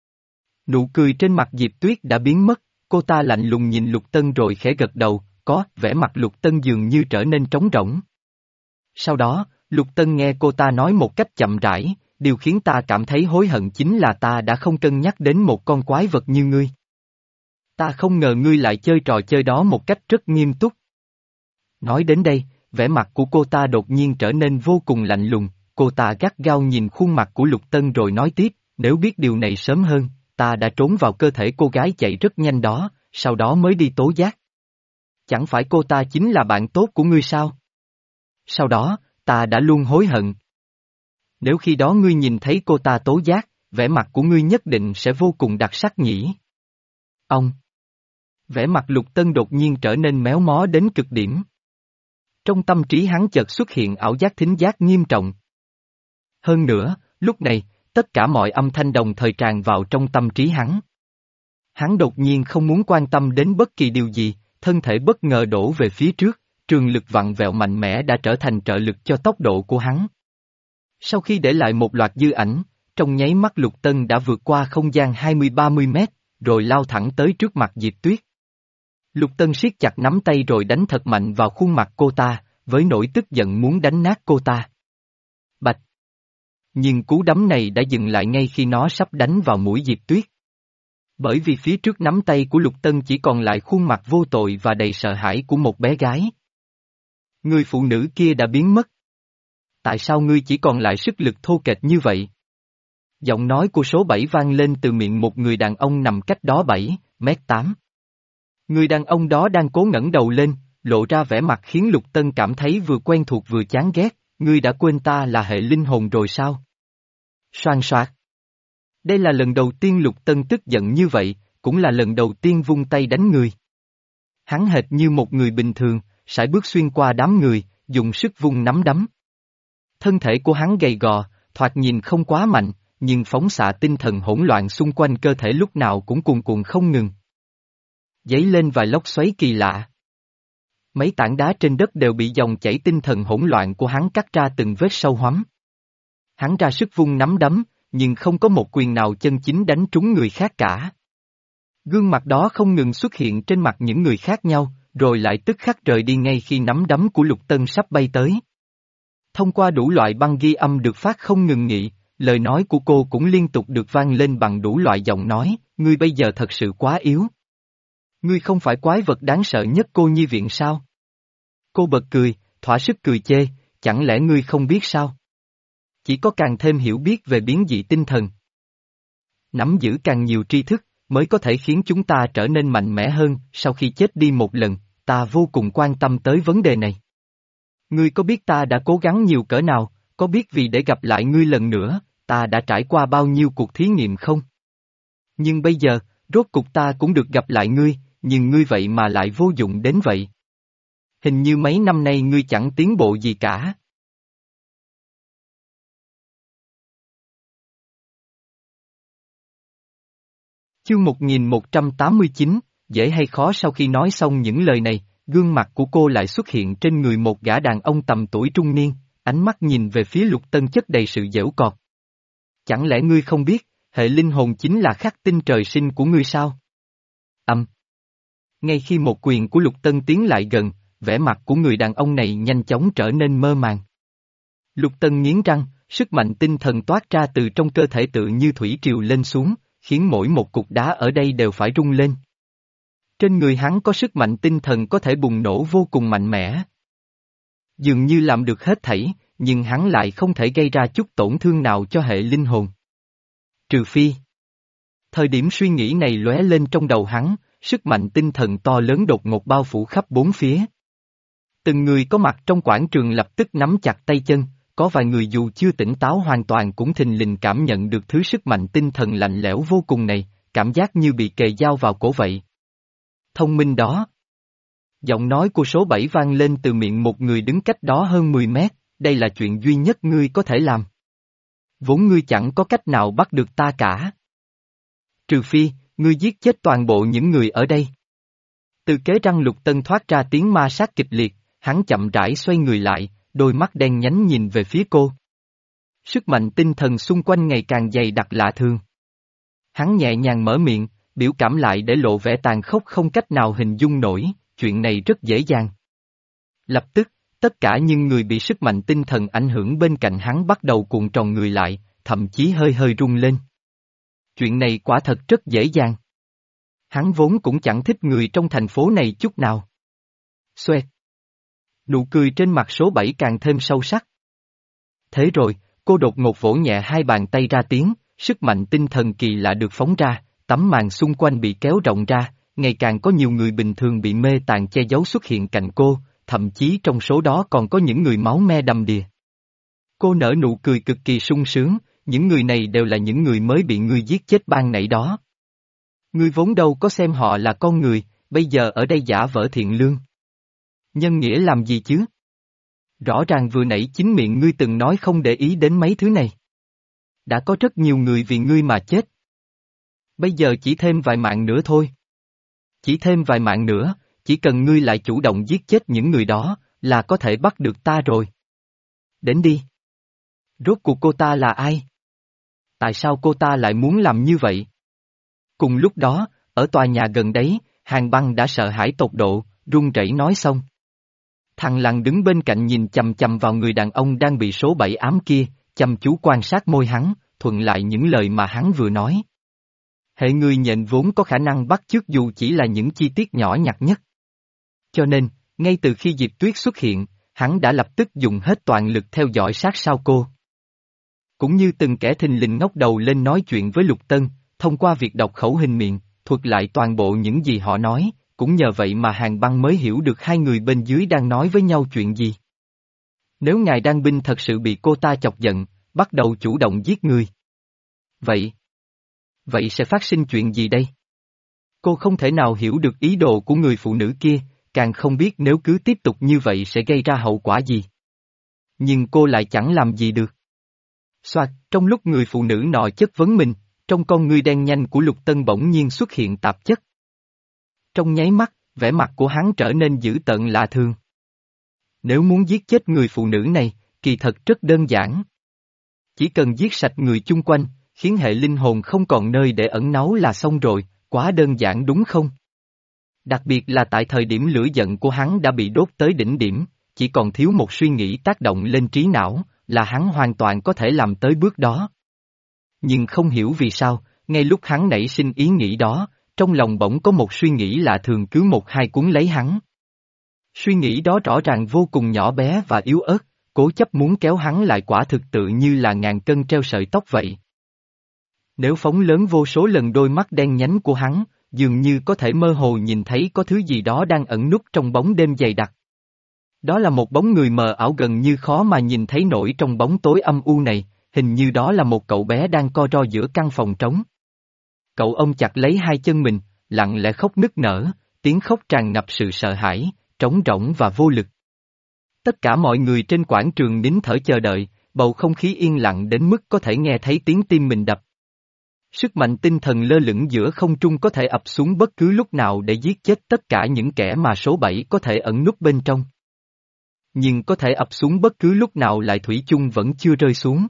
Nụ cười trên mặt Diệp Tuyết đã biến mất, cô ta lạnh lùng nhìn Lục Tân rồi khẽ gật đầu, có, vẻ mặt Lục Tân dường như trở nên trống rỗng. Sau đó, Lục Tân nghe cô ta nói một cách chậm rãi, điều khiến ta cảm thấy hối hận chính là ta đã không cân nhắc đến một con quái vật như ngươi. Ta không ngờ ngươi lại chơi trò chơi đó một cách rất nghiêm túc. Nói đến đây, vẻ mặt của cô ta đột nhiên trở nên vô cùng lạnh lùng, cô ta gắt gao nhìn khuôn mặt của Lục Tân rồi nói tiếp, nếu biết điều này sớm hơn, ta đã trốn vào cơ thể cô gái chạy rất nhanh đó, sau đó mới đi tố giác. Chẳng phải cô ta chính là bạn tốt của ngươi sao? Sau đó, ta đã luôn hối hận. Nếu khi đó ngươi nhìn thấy cô ta tố giác, vẻ mặt của ngươi nhất định sẽ vô cùng đặc sắc nhỉ. Ông. Vẻ mặt Lục Tân đột nhiên trở nên méo mó đến cực điểm. Trong tâm trí hắn chợt xuất hiện ảo giác thính giác nghiêm trọng. Hơn nữa, lúc này, tất cả mọi âm thanh đồng thời tràn vào trong tâm trí hắn. Hắn đột nhiên không muốn quan tâm đến bất kỳ điều gì, thân thể bất ngờ đổ về phía trước, trường lực vặn vẹo mạnh mẽ đã trở thành trợ lực cho tốc độ của hắn. Sau khi để lại một loạt dư ảnh, trong nháy mắt Lục Tân đã vượt qua không gian hai mươi ba mươi mét, rồi lao thẳng tới trước mặt Diệp Tuyết. Lục Tân siết chặt nắm tay rồi đánh thật mạnh vào khuôn mặt cô ta, với nỗi tức giận muốn đánh nát cô ta. Bạch! Nhưng cú đấm này đã dừng lại ngay khi nó sắp đánh vào mũi Diệp Tuyết. Bởi vì phía trước nắm tay của Lục Tân chỉ còn lại khuôn mặt vô tội và đầy sợ hãi của một bé gái. Người phụ nữ kia đã biến mất. Tại sao ngươi chỉ còn lại sức lực thô kệch như vậy? Giọng nói của số bảy vang lên từ miệng một người đàn ông nằm cách đó bảy mét tám. Người đàn ông đó đang cố ngẩng đầu lên, lộ ra vẻ mặt khiến Lục Tân cảm thấy vừa quen thuộc vừa chán ghét. Ngươi đã quên ta là hệ linh hồn rồi sao? Xoan xoạt. Đây là lần đầu tiên Lục Tân tức giận như vậy, cũng là lần đầu tiên vung tay đánh người. Hắn hệt như một người bình thường, sải bước xuyên qua đám người, dùng sức vung nắm đấm. Thân thể của hắn gầy gò, thoạt nhìn không quá mạnh, nhưng phóng xạ tinh thần hỗn loạn xung quanh cơ thể lúc nào cũng cuồn cuộn không ngừng. Dấy lên vài lốc xoáy kỳ lạ. Mấy tảng đá trên đất đều bị dòng chảy tinh thần hỗn loạn của hắn cắt ra từng vết sâu hoắm. Hắn ra sức vung nắm đấm, nhưng không có một quyền nào chân chính đánh trúng người khác cả. Gương mặt đó không ngừng xuất hiện trên mặt những người khác nhau, rồi lại tức khắc rời đi ngay khi nắm đấm của Lục Tân sắp bay tới. Thông qua đủ loại băng ghi âm được phát không ngừng nghỉ, lời nói của cô cũng liên tục được vang lên bằng đủ loại giọng nói, ngươi bây giờ thật sự quá yếu. Ngươi không phải quái vật đáng sợ nhất cô nhi viện sao? Cô bật cười, thỏa sức cười chê, chẳng lẽ ngươi không biết sao? Chỉ có càng thêm hiểu biết về biến dị tinh thần. Nắm giữ càng nhiều tri thức, mới có thể khiến chúng ta trở nên mạnh mẽ hơn. Sau khi chết đi một lần, ta vô cùng quan tâm tới vấn đề này. Ngươi có biết ta đã cố gắng nhiều cỡ nào, có biết vì để gặp lại ngươi lần nữa, ta đã trải qua bao nhiêu cuộc thí nghiệm không? Nhưng bây giờ, rốt cục ta cũng được gặp lại ngươi, nhưng ngươi vậy mà lại vô dụng đến vậy. Hình như mấy năm nay ngươi chẳng tiến bộ gì cả. Chương một nghìn một trăm tám mươi chín, dễ hay khó? Sau khi nói xong những lời này, gương mặt của cô lại xuất hiện trên người một gã đàn ông tầm tuổi trung niên, ánh mắt nhìn về phía Lục Tân chất đầy sự giễu cợt. Chẳng lẽ ngươi không biết, hệ linh hồn chính là khắc tinh trời sinh của ngươi sao? Âm. Ngay khi một quyền của Lục Tân tiến lại gần, vẻ mặt của người đàn ông này nhanh chóng trở nên mơ màng. Lục Tân nghiến răng, sức mạnh tinh thần toát ra từ trong cơ thể tự như thủy triều lên xuống, khiến mỗi một cục đá ở đây đều phải rung lên. Trên người hắn có sức mạnh tinh thần có thể bùng nổ vô cùng mạnh mẽ. Dường như làm được hết thảy, nhưng hắn lại không thể gây ra chút tổn thương nào cho hệ linh hồn. Trừ phi. Thời điểm suy nghĩ này lóe lên trong đầu hắn, sức mạnh tinh thần to lớn đột ngột bao phủ khắp bốn phía. Từng người có mặt trong quảng trường lập tức nắm chặt tay chân, có vài người dù chưa tỉnh táo hoàn toàn cũng thình lình cảm nhận được thứ sức mạnh tinh thần lạnh lẽo vô cùng này, cảm giác như bị kề dao vào cổ vậy. Thông minh đó. Giọng nói của số bảy vang lên từ miệng một người đứng cách đó hơn mười mét, đây là chuyện duy nhất ngươi có thể làm. Vốn ngươi chẳng có cách nào bắt được ta cả. Trừ phi, ngươi giết chết toàn bộ những người ở đây. Từ kế răng Lục Tân thoát ra tiếng ma sát kịch liệt, hắn chậm rãi xoay người lại, đôi mắt đen nhánh nhìn về phía cô. Sức mạnh tinh thần xung quanh ngày càng dày đặc lạ thường. Hắn nhẹ nhàng mở miệng, biểu cảm lại để lộ vẻ tàn khốc không cách nào hình dung nổi, chuyện này rất dễ dàng. Lập tức, tất cả những người bị sức mạnh tinh thần ảnh hưởng bên cạnh hắn bắt đầu cuộn tròn người lại, thậm chí hơi hơi rung lên. Chuyện này quả thật rất dễ dàng. Hắn vốn cũng chẳng thích người trong thành phố này chút nào. Xoẹt. Nụ cười trên mặt số bảy càng thêm sâu sắc. Thế rồi, cô đột ngột vỗ nhẹ hai bàn tay ra tiếng, sức mạnh tinh thần kỳ lạ được phóng ra, tấm màn xung quanh bị kéo rộng ra, ngày càng có nhiều người bình thường bị mê tàn che giấu xuất hiện cạnh cô, thậm chí trong số đó còn có những người máu me đầm đìa. Cô nở nụ cười cực kỳ sung sướng, những người này đều là những người mới bị ngươi giết chết ban nãy đó. Ngươi vốn đâu có xem họ là con người, bây giờ ở đây giả vờ thiện lương. Nhân nghĩa làm gì chứ? Rõ ràng vừa nãy chính miệng ngươi từng nói không để ý đến mấy thứ này. Đã có rất nhiều người vì ngươi mà chết. Bây giờ chỉ thêm vài mạng nữa thôi. Chỉ thêm vài mạng nữa, chỉ cần ngươi lại chủ động giết chết những người đó, là có thể bắt được ta rồi. Đến đi. Rốt cuộc cô ta là ai? Tại sao cô ta lại muốn làm như vậy? Cùng lúc đó, ở tòa nhà gần đấy, Hàng Băng đã sợ hãi tột độ, run rẩy nói xong. Thằng Lằn đứng bên cạnh nhìn chằm chằm vào người đàn ông đang bị số bảy ám kia, chăm chú quan sát môi hắn, thuận lại những lời mà hắn vừa nói. Hệ người nhện vốn có khả năng bắt chước dù chỉ là những chi tiết nhỏ nhặt nhất. Cho nên, ngay từ khi Diệp Tuyết xuất hiện, hắn đã lập tức dùng hết toàn lực theo dõi sát sao cô. Cũng như từng kẻ thình lình ngóc đầu lên nói chuyện với Lục Tân, thông qua việc đọc khẩu hình miệng, thuật lại toàn bộ những gì họ nói, cũng nhờ vậy mà Hàng Băng mới hiểu được hai người bên dưới đang nói với nhau chuyện gì. Nếu ngài Đan Binh thật sự bị cô ta chọc giận, bắt đầu chủ động giết người. Vậy, vậy sẽ phát sinh chuyện gì đây? Cô không thể nào hiểu được ý đồ của người phụ nữ kia, càng không biết nếu cứ tiếp tục như vậy sẽ gây ra hậu quả gì. Nhưng cô lại chẳng làm gì được. Soạt, trong lúc người phụ nữ nọ chất vấn mình, trong con ngươi đen nhanh của Lục Tân bỗng nhiên xuất hiện tạp chất. Trong nháy mắt, vẻ mặt của hắn trở nên dữ tợn lạ thường. Nếu muốn giết chết người phụ nữ này, kỳ thật rất đơn giản. Chỉ cần giết sạch người chung quanh, khiến hệ linh hồn không còn nơi để ẩn náu là xong rồi, quá đơn giản đúng không? Đặc biệt là tại thời điểm lửa giận của hắn đã bị đốt tới đỉnh điểm, chỉ còn thiếu một suy nghĩ tác động lên trí não, là hắn hoàn toàn có thể làm tới bước đó. Nhưng không hiểu vì sao, ngay lúc hắn nảy sinh ý nghĩ đó, trong lòng bỗng có một suy nghĩ lạ thường cứ một hai cuốn lấy hắn. Suy nghĩ đó rõ ràng vô cùng nhỏ bé và yếu ớt, cố chấp muốn kéo hắn lại quả thực tự như là ngàn cân treo sợi tóc vậy. Nếu phóng lớn vô số lần đôi mắt đen nhánh của hắn, dường như có thể mơ hồ nhìn thấy có thứ gì đó đang ẩn núp trong bóng đêm dày đặc. Đó là một bóng người mờ ảo gần như khó mà nhìn thấy nổi trong bóng tối âm u này, hình như đó là một cậu bé đang co ro giữa căn phòng trống. Cậu ôm chặt lấy hai chân mình, lặng lẽ khóc nức nở, tiếng khóc tràn ngập sự sợ hãi, trống rỗng và vô lực. Tất cả mọi người trên quảng trường nín thở chờ đợi, bầu không khí yên lặng đến mức có thể nghe thấy tiếng tim mình đập. Sức mạnh tinh thần lơ lửng giữa không trung có thể ập xuống bất cứ lúc nào để giết chết tất cả những kẻ mà số bảy có thể ẩn núp bên trong. Nhưng có thể ập xuống bất cứ lúc nào lại thủy chung vẫn chưa rơi xuống.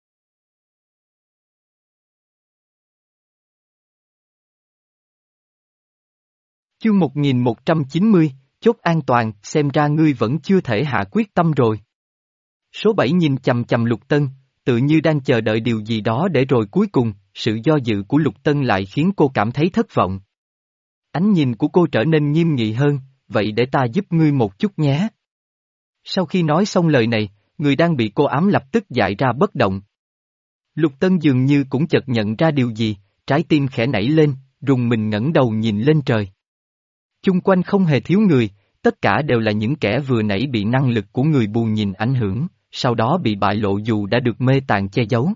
Chương một nghìn một trăm chín mươi, chốt an toàn, xem ra ngươi vẫn chưa thể hạ quyết tâm rồi. Số bảy nhìn chằm chằm Lục Tân, tự như đang chờ đợi điều gì đó để rồi cuối cùng, sự do dự của Lục Tân lại khiến cô cảm thấy thất vọng. Ánh nhìn của cô trở nên nghiêm nghị hơn, vậy để ta giúp ngươi một chút nhé. Sau khi nói xong lời này, người đang bị cô ám lập tức dại ra bất động. Lục Tân dường như cũng chợt nhận ra điều gì, trái tim khẽ nảy lên, rùng mình ngẩng đầu nhìn lên trời. Chung quanh không hề thiếu người, tất cả đều là những kẻ vừa nãy bị năng lực của người bù nhìn ảnh hưởng, sau đó bị bại lộ dù đã được mê tàn che giấu.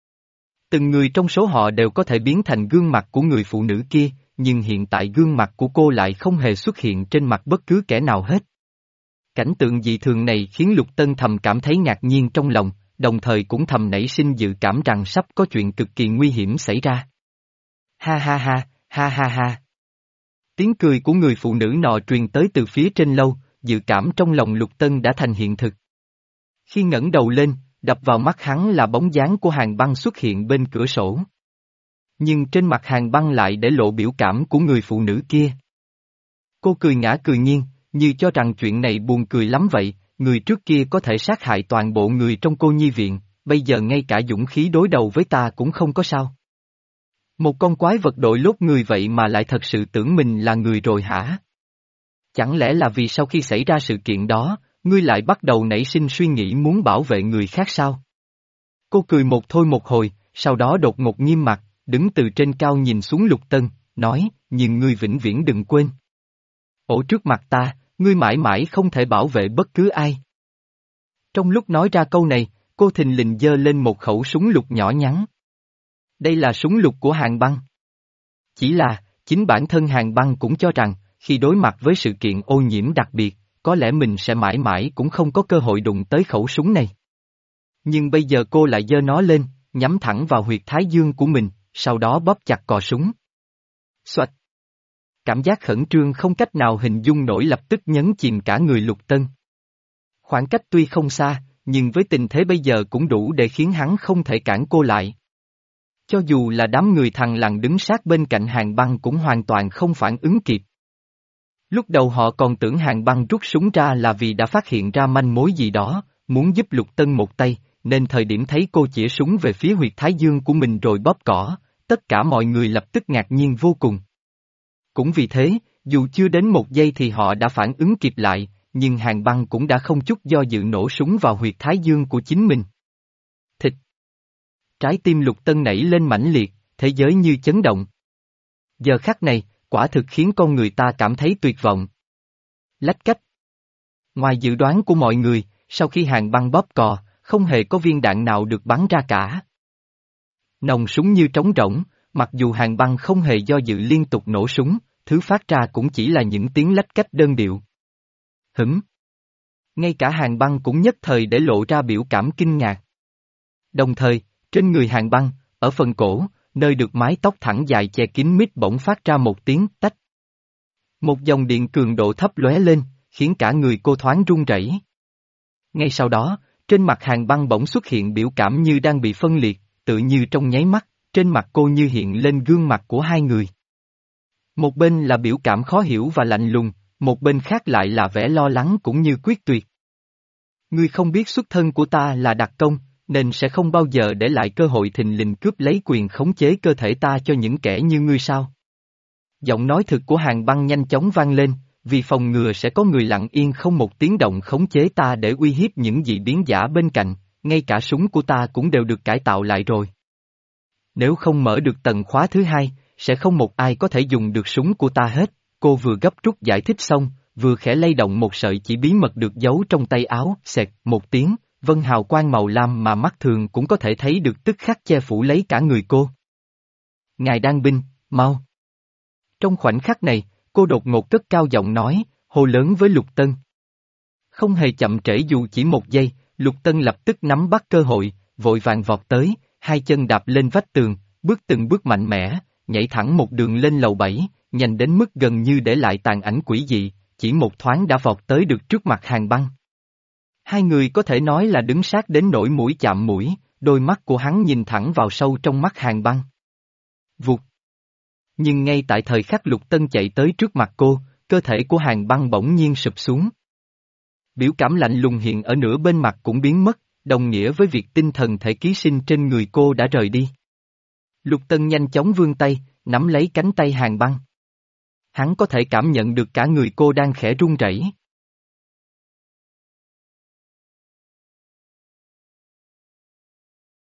Từng người trong số họ đều có thể biến thành gương mặt của người phụ nữ kia, nhưng hiện tại gương mặt của cô lại không hề xuất hiện trên mặt bất cứ kẻ nào hết. Cảnh tượng dị thường này khiến Lục Tân thầm cảm thấy ngạc nhiên trong lòng, đồng thời cũng thầm nảy sinh dự cảm rằng sắp có chuyện cực kỳ nguy hiểm xảy ra. Ha ha ha, ha ha ha. Tiếng cười của người phụ nữ nọ truyền tới từ phía trên lâu, dự cảm trong lòng Lục Tân đã thành hiện thực. Khi ngẩng đầu lên, đập vào mắt hắn là bóng dáng của Hàng Băng xuất hiện bên cửa sổ. Nhưng trên mặt Hàng Băng lại để lộ biểu cảm của người phụ nữ kia. Cô cười ngã cười nghiêng, như cho rằng chuyện này buồn cười lắm vậy, người trước kia có thể sát hại toàn bộ người trong cô nhi viện, bây giờ ngay cả dũng khí đối đầu với ta cũng không có sao. Một con quái vật đội lốt người vậy mà lại thật sự tưởng mình là người rồi hả? Chẳng lẽ là vì sau khi xảy ra sự kiện đó, ngươi lại bắt đầu nảy sinh suy nghĩ muốn bảo vệ người khác sao? Cô cười một thôi một hồi, sau đó đột ngột nghiêm mặt, đứng từ trên cao nhìn xuống Lục Tân, nói, nhưng ngươi vĩnh viễn đừng quên. Ở trước mặt ta, ngươi mãi mãi không thể bảo vệ bất cứ ai. Trong lúc nói ra câu này, cô thình lình giơ lên một khẩu súng lục nhỏ nhắn. Đây là súng lục của Hàng Băng. Chỉ là, chính bản thân Hàng Băng cũng cho rằng, khi đối mặt với sự kiện ô nhiễm đặc biệt, có lẽ mình sẽ mãi mãi cũng không có cơ hội đụng tới khẩu súng này. Nhưng bây giờ cô lại giơ nó lên, nhắm thẳng vào huyệt thái dương của mình, sau đó bóp chặt cò súng. Xoạch! Cảm giác khẩn trương không cách nào hình dung nổi lập tức nhấn chìm cả người Lục Tân. Khoảng cách tuy không xa, nhưng với tình thế bây giờ cũng đủ để khiến hắn không thể cản cô lại. Cho dù là đám người thằng lằn đứng sát bên cạnh Hàng Băng cũng hoàn toàn không phản ứng kịp. Lúc đầu họ còn tưởng Hàn Băng rút súng ra là vì đã phát hiện ra manh mối gì đó, muốn giúp Lục Tân một tay, nên thời điểm thấy cô chĩa súng về phía huyệt thái dương của mình rồi bóp cỏ, tất cả mọi người lập tức ngạc nhiên vô cùng. Cũng vì thế, dù chưa đến một giây thì họ đã phản ứng kịp lại, nhưng Hàn Băng cũng đã không chút do dự nổ súng vào huyệt thái dương của chính mình. Thịt! Trái tim Lục Tân nảy lên mãnh liệt, thế giới như chấn động. Giờ khắc này, quả thực khiến con người ta cảm thấy tuyệt vọng. Lách cách. Ngoài dự đoán của mọi người, sau khi Hàn Băng bóp cò, không hề có viên đạn nào được bắn ra cả. Nòng súng như trống rỗng, mặc dù Hàn Băng không hề do dự liên tục nổ súng, thứ phát ra cũng chỉ là những tiếng lách cách đơn điệu. Hửm. Ngay cả Hàn Băng cũng nhất thời để lộ ra biểu cảm kinh ngạc. Đồng thời, trên người Hàn Băng, ở phần cổ, nơi được mái tóc thẳng dài che kín mít bỗng phát ra một tiếng tách. Một dòng điện cường độ thấp lóe lên, khiến cả người cô thoáng run rẩy. Ngay sau đó, trên mặt Hàn Băng bỗng xuất hiện biểu cảm như đang bị phân liệt, tự như trong nháy mắt, trên mặt cô như hiện lên gương mặt của hai người. Một bên là biểu cảm khó hiểu và lạnh lùng, một bên khác lại là vẻ lo lắng cũng như quyết tuyệt. Ngươi không biết xuất thân của ta là đặc công, nên sẽ không bao giờ để lại cơ hội thình lình cướp lấy quyền khống chế cơ thể ta cho những kẻ như ngươi sao? Giọng nói thực của Hàn Băng nhanh chóng vang lên, vì phòng ngừa sẽ có người lặng yên không một tiếng động khống chế ta để uy hiếp những dị biến giả bên cạnh, ngay cả súng của ta cũng đều được cải tạo lại rồi. Nếu không mở được tầng khóa thứ hai, sẽ không một ai có thể dùng được súng của ta hết, cô vừa gấp rút giải thích xong, vừa khẽ lay động một sợi chỉ bí mật được giấu trong tay áo, xẹt một tiếng, vân hào quang màu lam mà mắt thường cũng có thể thấy được tức khắc che phủ lấy cả người cô. Ngài Đan binh, mau. Trong khoảnh khắc này, cô đột ngột cất cao giọng nói, hô lớn với Lục Tân. Không hề chậm trễ dù chỉ một giây, Lục Tân lập tức nắm bắt cơ hội, vội vàng vọt tới, hai chân đạp lên vách tường, bước từng bước mạnh mẽ, nhảy thẳng một đường lên lầu bảy, nhanh đến mức gần như để lại tàn ảnh quỷ dị, chỉ một thoáng đã vọt tới được trước mặt Hàn Băng. Hai người có thể nói là đứng sát đến nỗi mũi chạm mũi, đôi mắt của hắn nhìn thẳng vào sâu trong mắt Hàn Băng. Vụt. Nhưng ngay tại thời khắc Lục Tân chạy tới trước mặt cô, cơ thể của Hàn Băng bỗng nhiên sụp xuống. Biểu cảm lạnh lùng hiện ở nửa bên mặt cũng biến mất, đồng nghĩa với việc tinh thần thể ký sinh trên người cô đã rời đi. Lục Tân nhanh chóng vươn tay, nắm lấy cánh tay Hàn Băng. Hắn có thể cảm nhận được cả người cô đang khẽ run rẩy.